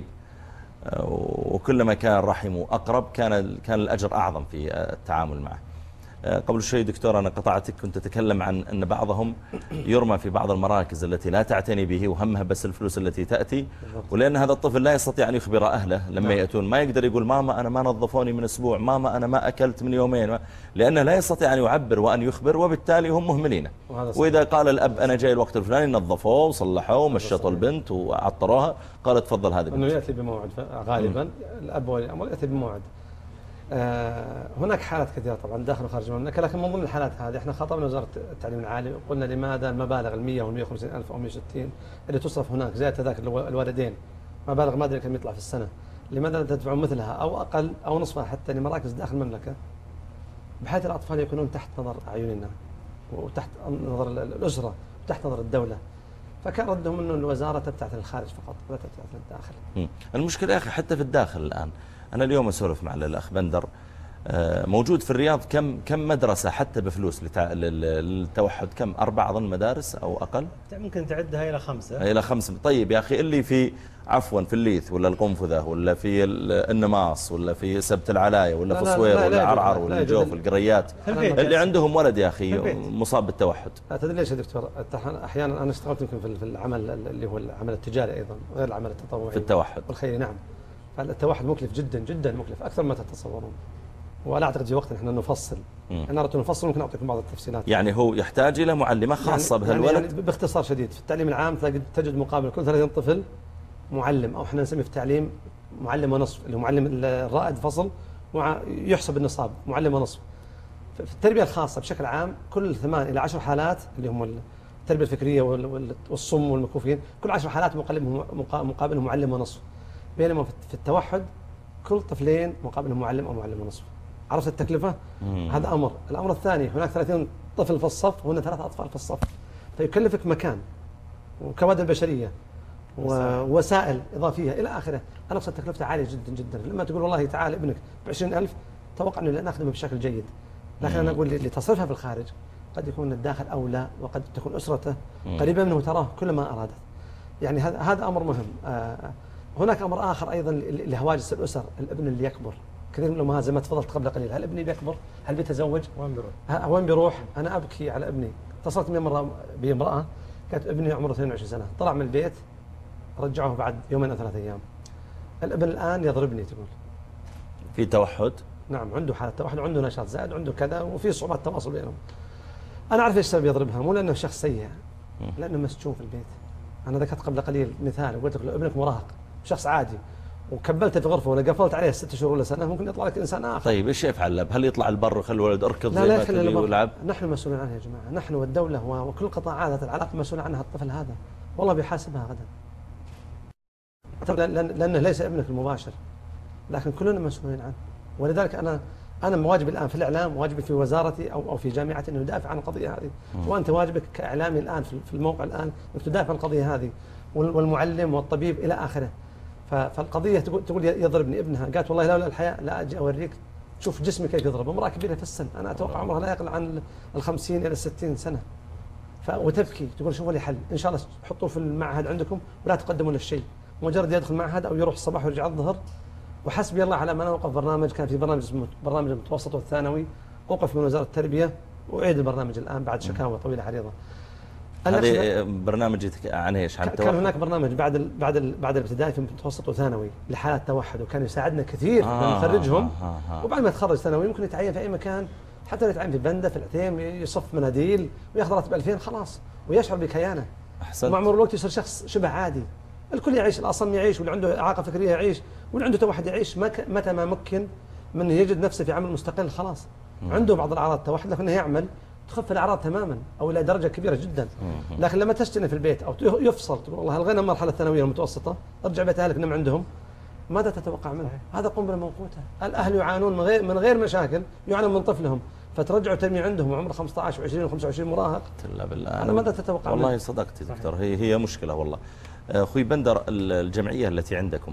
وكلما كان الرحم أقرب كان الأجر أعظم في التعامل معه. قبل شوي دكتور أنا قطعتك، كنت تتكلم عن أن بعضهم يرمى في بعض المراكز التي لا تعتني به وهمها بس الفلوس التي تأتي، ولأن هذا الطفل لا يستطيع أن يخبر أهله لما يأتون، ما يقدر يقول ماما أنا ما نظفوني من أسبوع، ماما أنا ما أكلت من يومين، لأنه لا يستطيع أن يعبر وأن يخبر، وبالتالي هم مهملين. وإذا قال الأب أنا جاي الوقت الفلاني نظفوه وصلحوه ومشطوا البنت وعطروها، قال تفضل هذه أنه يأتي بموعد غالبا الأب والأم يأتي بموعد. هناك حالات كثيرة طبعا داخل وخارج المملكة، لكن من ضمن الحالات هذه احنا خاطبنا وزارة التعليم العالي وقلنا لماذا المبالغ ال100 وال150 ألف أو 160 اللي تصرف هناك زي تذاكر الوالدين، مبالغ ما أدري كم يطلع في السنة، لماذا لا تدفعون مثلها أو أقل أو نصفها حتى لمراكز داخل المملكة، بحيث الأطفال يكونون تحت نظر أعيننا وتحت نظر الأسرة وتحت نظر الدولة. فكان ردهم أنه الوزارة تبتعث للخارج فقط ولا تبتعث للداخل. المشكلة يا أخي حتى في الداخل الآن، أنا اليوم أسولف مع الأخ بندر، موجود في الرياض كم مدرسة حتى بفلوس للتوحد، كم 4 أظن مدارس أو أقل، ممكن تعدها إلى 5 إلى 5. طيب يا أخي اللي في عفوا في الليث ولا القنفذة ولا في النماص ولا في سبت العلاية ولا في صوير ولا عرعر ولا الجوف القريات، اللي عندهم ولد يا أخي مصاب بالتوحد. تدري ليش يا دكتور؟ أحيانا أنا اشتغلت يمكن في العمل اللي هو العمل التجاري أيضا غير العمل التطوعي في التوحد والخيري. نعم، فالتوحد مكلف جدا جدا مكلف أكثر ما تتصورون، ولا أعتقد في وقت احنا نفصل. أنا أردت نفصل، ممكن أعطيكم بعض التفصيلات. يعني هو يحتاج إلى معلمة خاصة بهالولد؟ يعني باختصار شديد في التعليم العام تجد مقابل كل 30 طفل معلم، أو احنا نسميه في التعليم معلم ونصف، اللي هو معلم الرائد فصل يحسب النصاب معلم ونصف. في التربية الخاصة بشكل عام كل 8 إلى 10 حالات اللي هم التربية الفكرية والصم والمكفوفين، كل 10 حالات مقابلهم معلم ونصف. بينما في التوحد كل طفلين مقابلهم معلم أو معلم ونصف. عرفت التكلفة؟ هذا أمر. الأمر الثاني، هناك 30 طفل في الصف وهنا 3 أطفال في الصف، فيكلفك مكان وكوادر بشرية ووسائل إضافية إلى آخره. أنا أقصد تكلفته عالية جدا جدا. لما تقول والله تعال ابنك ب20,000 توقع أنه نخدمه بشكل جيد، لكن أنا أقول لتصرفها في الخارج قد يكون الداخل أولى، وقد تكون أسرته قريبة منه تراه كل ما أرادت. يعني هذا أمر مهم. هناك أمر آخر أيضا لهواجس الأسر، الابن اللي يكبر. كثير من الأمهات زي ما تفضلت قبل قليل، هل ابني بيكبر؟ هل بيتزوج؟ وين بيروح؟ أنا أبكي على ابني. اتصلت من مرة بامرأة كانت ابني عمره 22 سنة، طلع من البيت رجعه بعد 2 أو 3 أيام. الابن الآن يضربني، تقول في توحد؟ نعم، عنده حالة توحد، عنده نشاط زائد، عنده كذا، وفي صعوبات تواصل بينهم. أنا أعرف إيش السبب يضربها، مو لأنه شخص سيء، لأنه مسجون في البيت. أنا ذكرت قبل قليل مثال وقلت لك لو ابنك مراهق شخص عادي وكبلته في غرفه ولا قفلت عليه 6 شهور ولا سنة، ممكن يطلع لك إنسان آخر. طيب إيش يفعل الأب؟ هل يطلع البر ويخلي الولد أركض زي ما تبي ويلعب؟ نحن مسؤولين عنها يا جماعة، نحن والدولة وكل قطاعات العلاقة مسؤول عنها الطفل هذا، والله بيحاسبها غدا. لأنه ليس ابنك المباشر، لكن كلنا مسؤولين عنه. ولذلك أنا مواجبي الآن في الإعلام، واجبي في وزارتي أو في جامعتي أنه يدافع عن القضية هذه، وأنت واجبك كإعلامي الآن في الموقع الآن أنك تدافع عن القضية هذه، والمعلم والطبيب إلى آخره. فالقضية تقول يضربني ابنها، قالت والله لولا الحياة لا أجي أوريك تشوف جسمي كيف يضرب. امرأة كبيرة في السن، أنا أتوقع عمرها لا يقل عن 50 إلى 60 سنة، وتبكي تقول شوفوا لي حل، إن شاء الله حطوه في المعهد عندكم ولا تقدموا له شيء، مجرد يدخل معهد أو يروح الصباح ويرجع الظهر. وحسبي الله على ما أنا أوقف برنامج، كان في برنامج المتوسط والثانوي، أوقف من وزارة التربية وأعيد البرنامج الآن بعد شكاوى طويلة عريضة. هذه برنامج عن ايش؟ عن كان هناك برنامج بعد الابتدائي في المتوسط وثانوي لحالات توحد، وكان يساعدنا كثير نخرجهم. وبعد ما يتخرج ثانوي يمكن يتعين في اي مكان، حتى يتعين في بنده في العتيم، يصف مناديل وياخذ راتب 2000 خلاص، ويشعر بكيانه. مع مرور الوقت يصير شخص شبه عادي، الكل يعيش، الاصم يعيش، واللي عنده اعاقه فكريه يعيش، واللي عنده توحد يعيش. متى ما مكن من يجد نفسه في عمل مستقل خلاص. عنده بعض الاعراض التوحد لكنه يعمل، تخف الاعراض تماما او الى درجه كبيره جدا. لكن لما تسجن في البيت او يفصل، تقول والله الغينا المرحله الثانويه المتوسطه، ارجع بيت اهلك نم عندهم، ماذا تتوقع منه؟ هذا قنبله موقوته. الاهل يعانون من غير مشاكل، يعانون من طفلهم، فترجعوا ترمي عندهم عمر 15 و20 و25 مراهق. أنا ماذا تتوقع والله منه؟ صدقت دكتور، هي مشكله والله. اخوي بندر، الجمعيه التي عندكم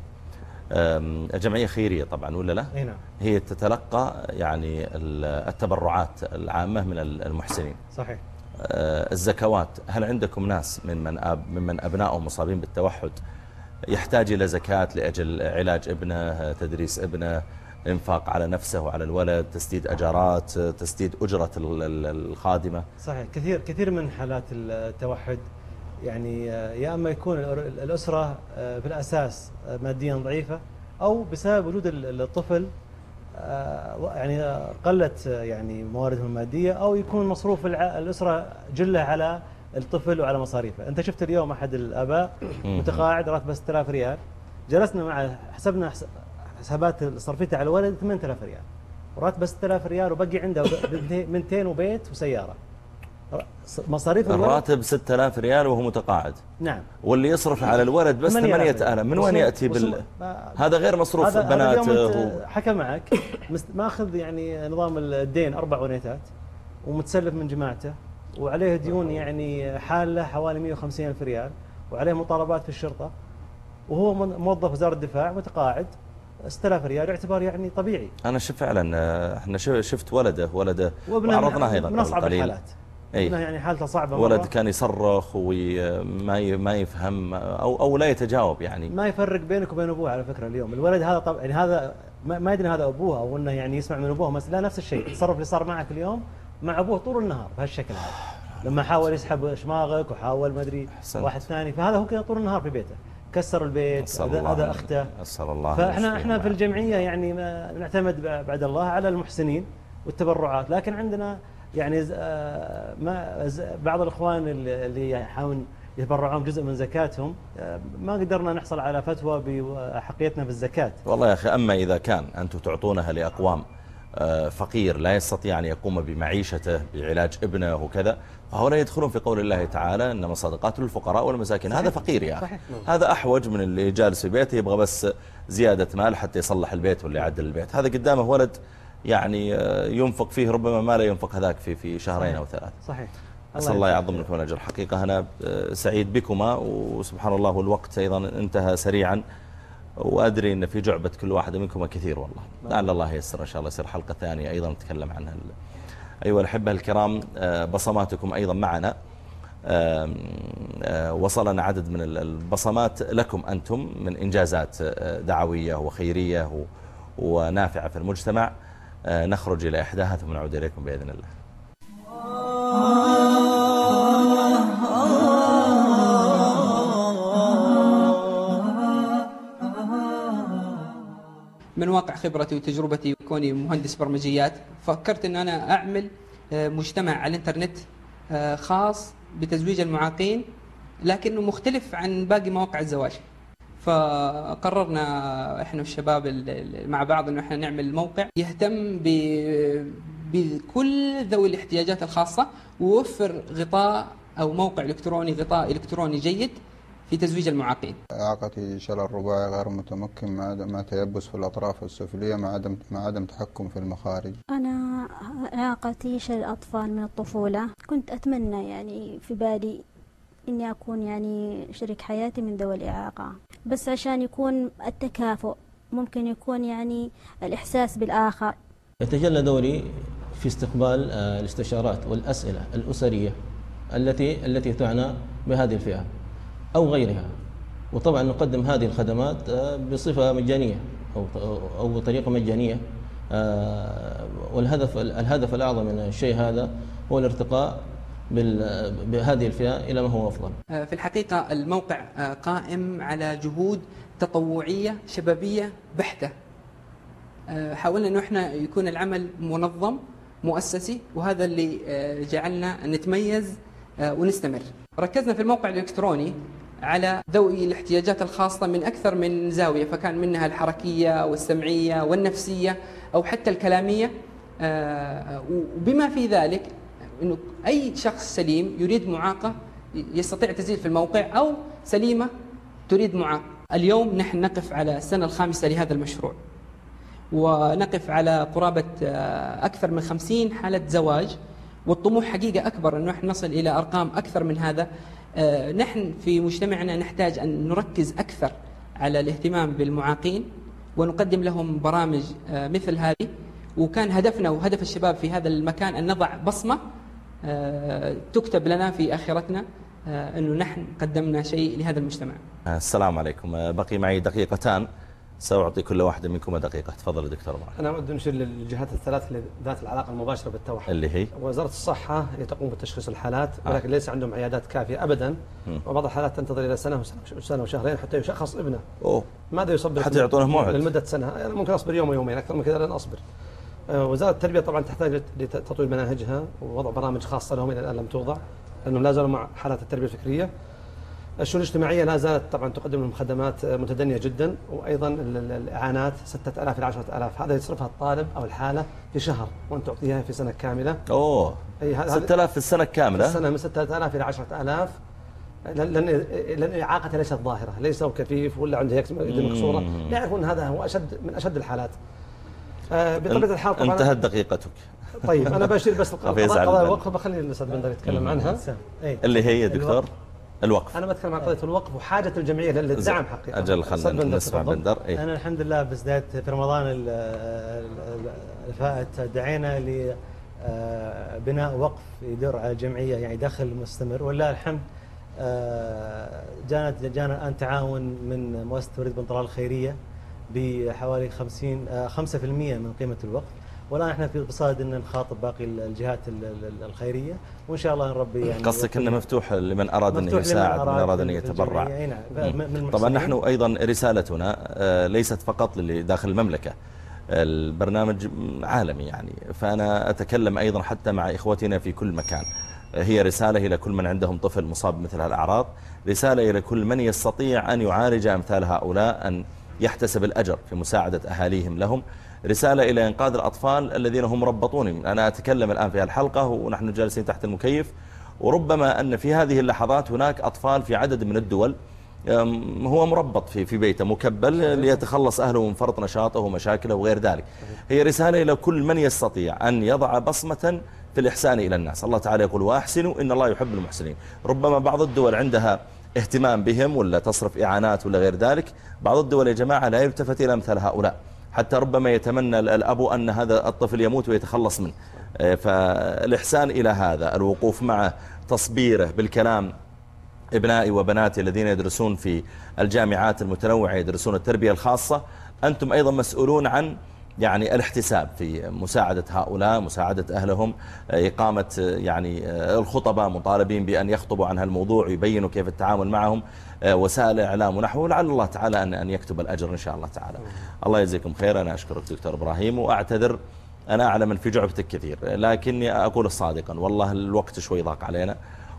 جمعية خيرية طبعا ولا لا؟ نعم. هي تتلقى يعني التبرعات العامة من المحسنين. صحيح. الزكوات، هل عندكم ناس ممن أبنائهم مصابين بالتوحد يحتاج إلى زكاة لأجل علاج ابنه، تدريس ابنه، إنفاق على نفسه وعلى الولد، تسديد أجارات، تسديد أجرة الخادمة؟ صحيح. كثير من حالات التوحد يعني يا اما يكون الاسره في الاساس ماديا ضعيفه، او بسبب وجود الطفل يعني قلت يعني مواردهم الماديه، او يكون مصروف الاسره جله على الطفل وعلى مصاريفه. انت شفت اليوم احد الاباء متقاعد راتبه 6000 ريال، جلسنا معه حسبنا حسابات صرفيته على الولد 8000 ريال، وراتبه 6000 ريال، وبقي عنده بنتين وبيت وسياره. مصاريف الراتب 6000 ريال وهو متقاعد. نعم. واللي يصرف على الولد بس 8000. من وين يأتي هذا غير مصروف بناته؟ حكى معك ماخذ يعني نظام الدين 4 ونيتات، ومتسلف من جماعته، وعليه ديون يعني حالة حوالي 150,000 ريال، وعليه مطالبات في الشرطة، وهو موظف وزارة الدفاع متقاعد. 6000 ريال يعتبر يعني طبيعي. أنا فعلا احنا شفت ولده وعرضناه أيضا من أصعب الحالات. يعني حالته صعبة ولد مرة. كان يصرخ وما يفهم أو لا يتجاوب، يعني ما يفرق بينك وبين أبوه. على فكرة اليوم الولد هذا طبعا يعني هذا ما يدري هذا أبوه أو إنه يعني يسمع من أبوه، لا نفس الشيء. التصرف اللي صار معك اليوم مع أبوه طول النهار بهالشكل هذا، لما حاول يسحب شماغك وحاول ما أدري واحد ثاني، فهذا هو كذا طول النهار في بيته، كسر البيت، هذا أخته. أسأل الله. فإحنا في الجمعية يعني نعتمد بعد الله على المحسنين والتبرعات، لكن عندنا يعني بعض الإخوان اللي يحاولون يتبرعون جزء من زكاتهم، ما قدرنا نحصل على فتوى بحقيتنا في الزكاة. والله يا أخي، أما إذا كان أنتم تعطونها لأقوام فقير لا يستطيع أن يقوم بمعيشته بعلاج ابنه وكذا، فهؤلاء يدخلون في قول الله تعالى إنما الصدقات للفقراء والمساكين. هذا فقير يا أخي، هذا أحوج من اللي جالس في بيته يبغى بس زيادة مال حتى يصلح البيت ولا يعدل البيت. هذا قدامه ولد يعني ينفق فيه ربما ما لا ينفق هذاك في شهرين أو 3. صحيح. أسأل الله يعظم لكم الأجر. حقيقة أنا سعيد بكما، وسبحان الله الوقت أيضا انتهى سريعا، وأدري أن في جعبة كل واحد منكم كثير والله. لعل الله ييسر إن شاء الله يصير حلقة ثانية أيضا نتكلم عنها. أيها الأحبة الكرام، بصماتكم أيضا معنا. وصلنا عدد من البصمات لكم أنتم من إنجازات دعوية وخيرية ونافعة في المجتمع. نخرج إلى إحداها ثم نعود إليكم بإذن الله. من واقع خبرتي وتجربتي كوني مهندس برمجيات، فكرت أن أنا أعمل مجتمع على الإنترنت خاص بتزويج المعاقين، لكنه مختلف عن باقي مواقع الزواج. فقررنا إحنا والشباب مع بعض أنه إحنا نعمل موقع يهتم بكل ذوي الاحتياجات الخاصة، ووفر غطاء أو موقع إلكتروني، غطاء إلكتروني جيد في تزويج المعاقين. إعاقتي شلل رباعي غير متمكن مع تيبس في الأطراف السفلية مع عدم تحكم في المخارج. أنا إعاقتي شلل أطفال من الطفولة. كنت أتمنى يعني في بالي إني أكون يعني شريك حياتي من ذوي الإعاقة، بس عشان يكون التكافؤ ممكن يكون يعني الإحساس بالآخر. يتجلى دوري في استقبال الاستشارات والأسئلة الأسرية التي تعنى بهذه الفئة أو غيرها، وطبعا نقدم هذه الخدمات بصفة مجانية أو بطريقة مجانية، والهدف الأعظم من الشيء هذا هو الارتقاء بهذه الفئة إلى ما هو أفضل. في الحقيقة الموقع قائم على جهود تطوعية شبابية بحتة. حاولنا أنه احنا يكون العمل منظم مؤسسي، وهذا اللي جعلنا نتميز ونستمر. ركزنا في الموقع الإلكتروني على ذوي الاحتياجات الخاصة من أكثر من زاوية، فكان منها الحركية والسمعية والنفسية أو حتى الكلامية، وبما في ذلك أنه أي شخص سليم يريد معاقة يستطيع تسجيل في الموقع، أو سليمة تريد معاقة. اليوم نحن نقف على السنة الخامسة لهذا المشروع، ونقف على قرابة أكثر من 50 حالة زواج، والطموح حقيقة أكبر أنه نحن نصل إلى أرقام أكثر من هذا. نحن في مجتمعنا نحتاج أن نركز أكثر على الاهتمام بالمعاقين ونقدم لهم برامج مثل هذه، وكان هدفنا وهدف الشباب في هذا المكان أن نضع بصمة تكتب لنا في آخرتنا أنه نحن قدمنا شيء لهذا المجتمع. السلام عليكم. بقي معي دقيقتان، سأعطي كل واحد منكم دقيقة. تفضل دكتور ابراهيم. أنا أود نشير للجهات الثلاث ذات العلاقة المباشرة بالتوحد، اللي هي وزارة الصحة اللي تقوم بتشخيص الحالات، ولكن ليس عندهم عيادات كافية أبدا، وبعض الحالات تنتظر إلى سنة وشهرين حتى يشخص ابنه. ماذا يصبر حتى يعطونه موعد لمدة سنة؟ أنا ممكن أصبر يوم ويومين، أكثر من كذا لن أصبر. وزارة التربية طبعا تحتاج لتطوير مناهجها ووضع برامج خاصة لهم، إلى الآن لم توضع لأنهم لا زالوا مع حالات التربية الفكرية. الشؤون الاجتماعية لا زالت طبعا تقدم لهم خدمات متدنية جدا، وأيضا الإعانات 6000 إلى 10000، هذا يصرفها الطالب أو الحالة في شهر وأن تعطيها في سنة كاملة. 6000 في السنة كاملة؟ في السنة من 6000 إلى 10000، لأن إعاقته ليست ظاهرة، ليس هو كفيف ولا عنده يد مكسورة، يعرفون هذا هو من أشد الحالات. بطبيعة الحال طبعا انتهت دقيقتك. طيب أنا بشير بس قضايا الوقف، بخلي الأستاذ بندر يتكلم عنها. اللي هي دكتور الوقف. أنا بتكلم عن قضية الوقف وحاجة الجمعية للدعم حقيقة. أجل خلينا نسمع بندر. أنا الحمد لله بالذات في رمضان الفائت دعينا لبناء وقف يدور على الجمعية، يعني دخل مستمر، ولله الحمد. جانا الآن تعاون من مؤسسة وليد بن طلال الخيرية بحوالي 5% من قيمة الوقف، والآن احنا في بصدد ان نخاطب باقي الجهات الخيرية، وان شاء الله نربي يعني. قصدك انه مفتوح لمن اراد ان يساعد، من اراد ان يتبرع. طبعا نحن ايضا رسالتنا ليست فقط للي داخل المملكة، البرنامج عالمي يعني، فانا اتكلم ايضا حتى مع اخوتنا في كل مكان. هي رسالة إلى كل من عندهم طفل مصاب بمثل هالأعراض، رسالة إلى كل من يستطيع أن يعالج أمثال هؤلاء أن يحتسب الأجر في مساعدة أهاليهم لهم، رسالة إلى إنقاذ الأطفال الذين هم مربطون. أنا أتكلم الآن في الحلقة ونحن جالسين تحت المكيف، وربما أن في هذه اللحظات هناك أطفال في عدد من الدول هو مربط في بيته مكبل ليتخلص أهله من فرط نشاطه ومشاكله وغير ذلك. هي رسالة إلى كل من يستطيع أن يضع بصمة في الإحسان إلى الناس. الله تعالى يقول وأحسنوا إن الله يحب المحسنين. ربما بعض الدول عندها اهتمام بهم ولا تصرف إعانات ولا غير ذلك، بعض الدول يا جماعة لا يلتفت إلى مثل هؤلاء، حتى ربما يتمنى الأب أن هذا الطفل يموت ويتخلص منه. فالإحسان إلى هذا، الوقوف معه، تصبيره بالكلام. ابنائي وبناتي الذين يدرسون في الجامعات المتنوعة يدرسون التربية الخاصة، أنتم أيضا مسؤولون عن يعني الاحتساب في مساعدة هؤلاء، مساعدة أهلهم، إقامة يعني الخطباء مطالبين بأن يخطبوا عن هالموضوع ويبينوا كيف التعامل معهم، وسائل الإعلام ونحوه، لعل الله تعالى أن يكتب الأجر إن شاء الله تعالى. الله يجزيكم خير. أنا أشكرك دكتور إبراهيم، وأعتذر أنا أعلم أن في جعبتك كثير، لكني أقول صادقا والله الوقت شوي ضاق علينا،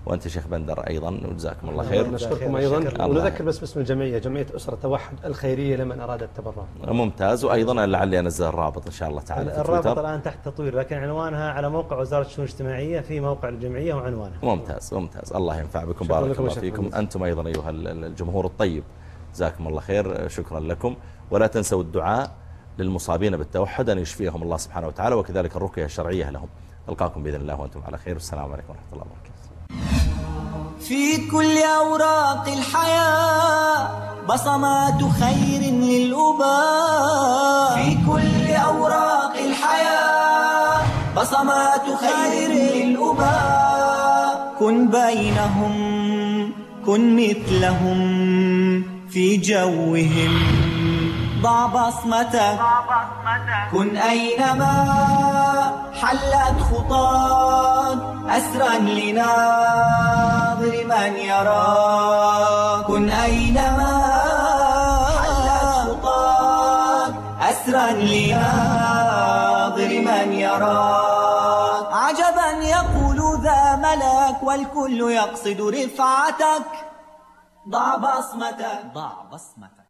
وأنت شيخ بندر أيضا، وجزاكم الله خير. نشكركم أيضا، ونذكر بس باسم الجمعية، جمعية أسرة توحد الخيرية لمن أراد التبرع. ممتاز. وأيضا لعلي أنزل الرابط إن شاء الله تعالى في الرابط تويتر. الآن تحت تطوير، لكن عنوانها على موقع وزارة الشؤون الاجتماعية، في موقع الجمعية وعنوانها. ممتاز ممتاز، الله ينفع بكم، بارك الله فيكم. أنتم أيضا أيها الجمهور الطيب، جزاكم الله خير، شكرا لكم. ولا تنسوا الدعاء للمصابين بالتوحد أن يشفيهم الله سبحانه وتعالى، وكذلك الرقية الشرعية لهم. ألقاكم بإذن الله وأنتم على خير، والسلام عليكم ورحمة الله وبركاته. في كل أوراق الحياة بصمات خير للأباء، في كل أوراق الحياة بصمات خير للأباء. كن بينهم، كن مثلهم في جوهم، ضع بصمتك، كن أينما حلت خطاك أسرا لناظر من يراك. كن أينما حلت خطاك أسرا لناظر من يراك. عجبا يقول ذا ملك والكل يقصد رفعتك، ضع بصمتك، ضع بصمتك.